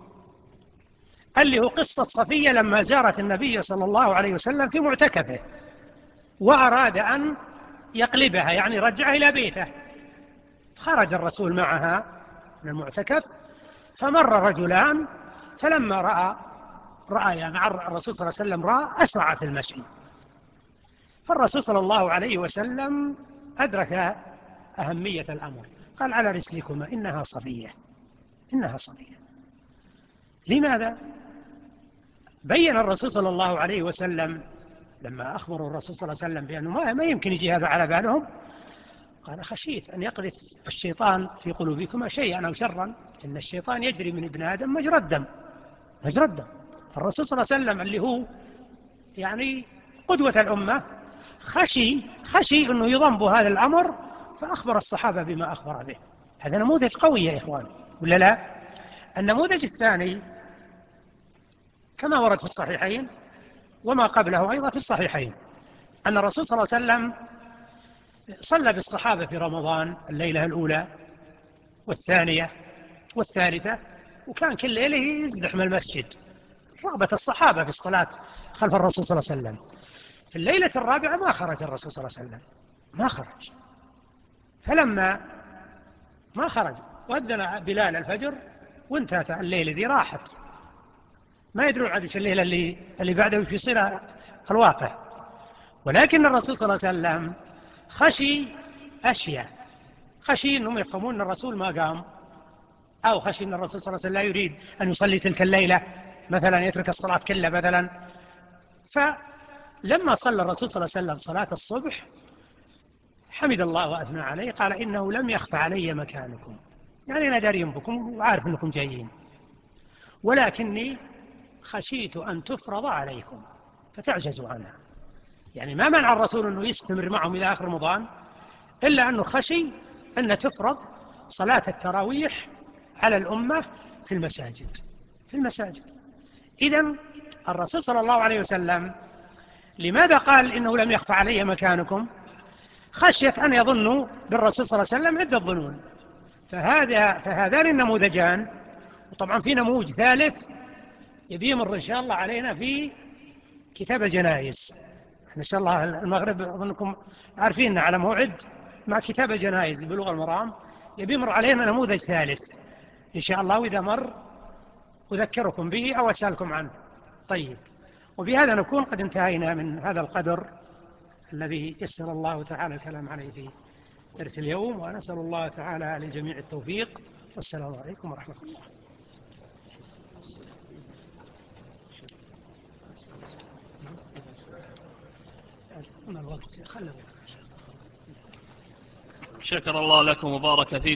اللي هو قصة صفية لما زارت النبي صلى الله عليه وسلم في معتكفه وأراد أن يقلبها، يعني رجعها إلى بيته. خرج الرسول معها من المعتكف، فمر رجلان، فلما رأى يعني الرسول صلى الله عليه وسلم رأى أسرع في المشي. فالرسول صلى الله عليه وسلم أدرك أهمية الأمر، قال على رسلكما إنها صفية، إنها صفية. لماذا؟ بين الرسول صلى الله عليه وسلم لما أخبروا الرسول صلى الله عليه وسلم بأنه ما يمكن يجي هذا على بالهم، قال خشيت أن يقذف الشيطان في قلوبكما شيئا أو شرا، إن الشيطان يجري من ابن آدم مجرى الدم. فالرسول صلى الله عليه وسلم اللي هو يعني قدوة الأمة خشي أنه يضم هذا الأمر، فأخبر الصحابة بما أخبر به. هذا نموذج قوي يا إخوان ولا لا؟ النموذج الثاني كما ورد في الصحيحين وما قبله أيضا في الصحيحين، أن الرسول صلى الله عليه وسلم صلى بالصحابة في رمضان الليلة الأولى والثانية والثالثة، وكان كل ليلة يزدحم المسجد، رغبة الصحابة في الصلاة خلف الرسول صلى الله عليه وسلم. في الليلة الرابعة ما خرج الرسول صلى الله عليه وسلم، ما خرج. فلما ما خرج وأذن بلال الفجر وانتهت الليلة ذي راحت، ما يدرون عن الليلة اللي بعده في يصير الواقع. ولكن الرسول صلى الله عليه وسلم خشي أشياء، خشي أنهم يفهمون أن الرسول ما قام، أو خشي أن الرسول صلى الله عليه وسلم لا يريد أن يصلي تلك الليلة، مثلا يترك الصلاة كلها مثلا. فلما صلى الرسول صلى الله عليه وسلم صلاة الصبح حمد الله وأثنى عليه، قال إنه لم يخف علي مكانكم، يعني أنا داري بكم وعارف أنكم جايين، ولكني خشيت أن تفرض عليكم فتعجزوا عنها. يعني ما منع الرسول أنه يستمر معهم إلى آخر رمضان، إلا أنه خشي أن تفرض صلاة التراويح على الأمة في المساجد. إذن الرسول صلى الله عليه وسلم لماذا قال إنه لم يخف علي مكانكم؟ خشية أن يظنوا بالرسول صلى الله عليه وسلم عدة ظنون. فهذان النموذجان، وطبعا في نموذج ثالث يبي يمر إن شاء الله علينا في كتاب الجنائز. إن شاء الله المغرب أظنكم عارفين على موعد مع كتاب الجنائز بلغة المرام، يبي يمر علينا نموذج ثالث إن شاء الله، وإذا مر أذكركم به أو أسألكم عنه. طيب، وبهذا نكون قد انتهينا من هذا القدر الذي يسر الله تعالى الكلام عليه في درس اليوم، ونسأل الله تعالى للجميع التوفيق، والسلام عليكم ورحمة الله. شكر الله لكم وبارك فيكم.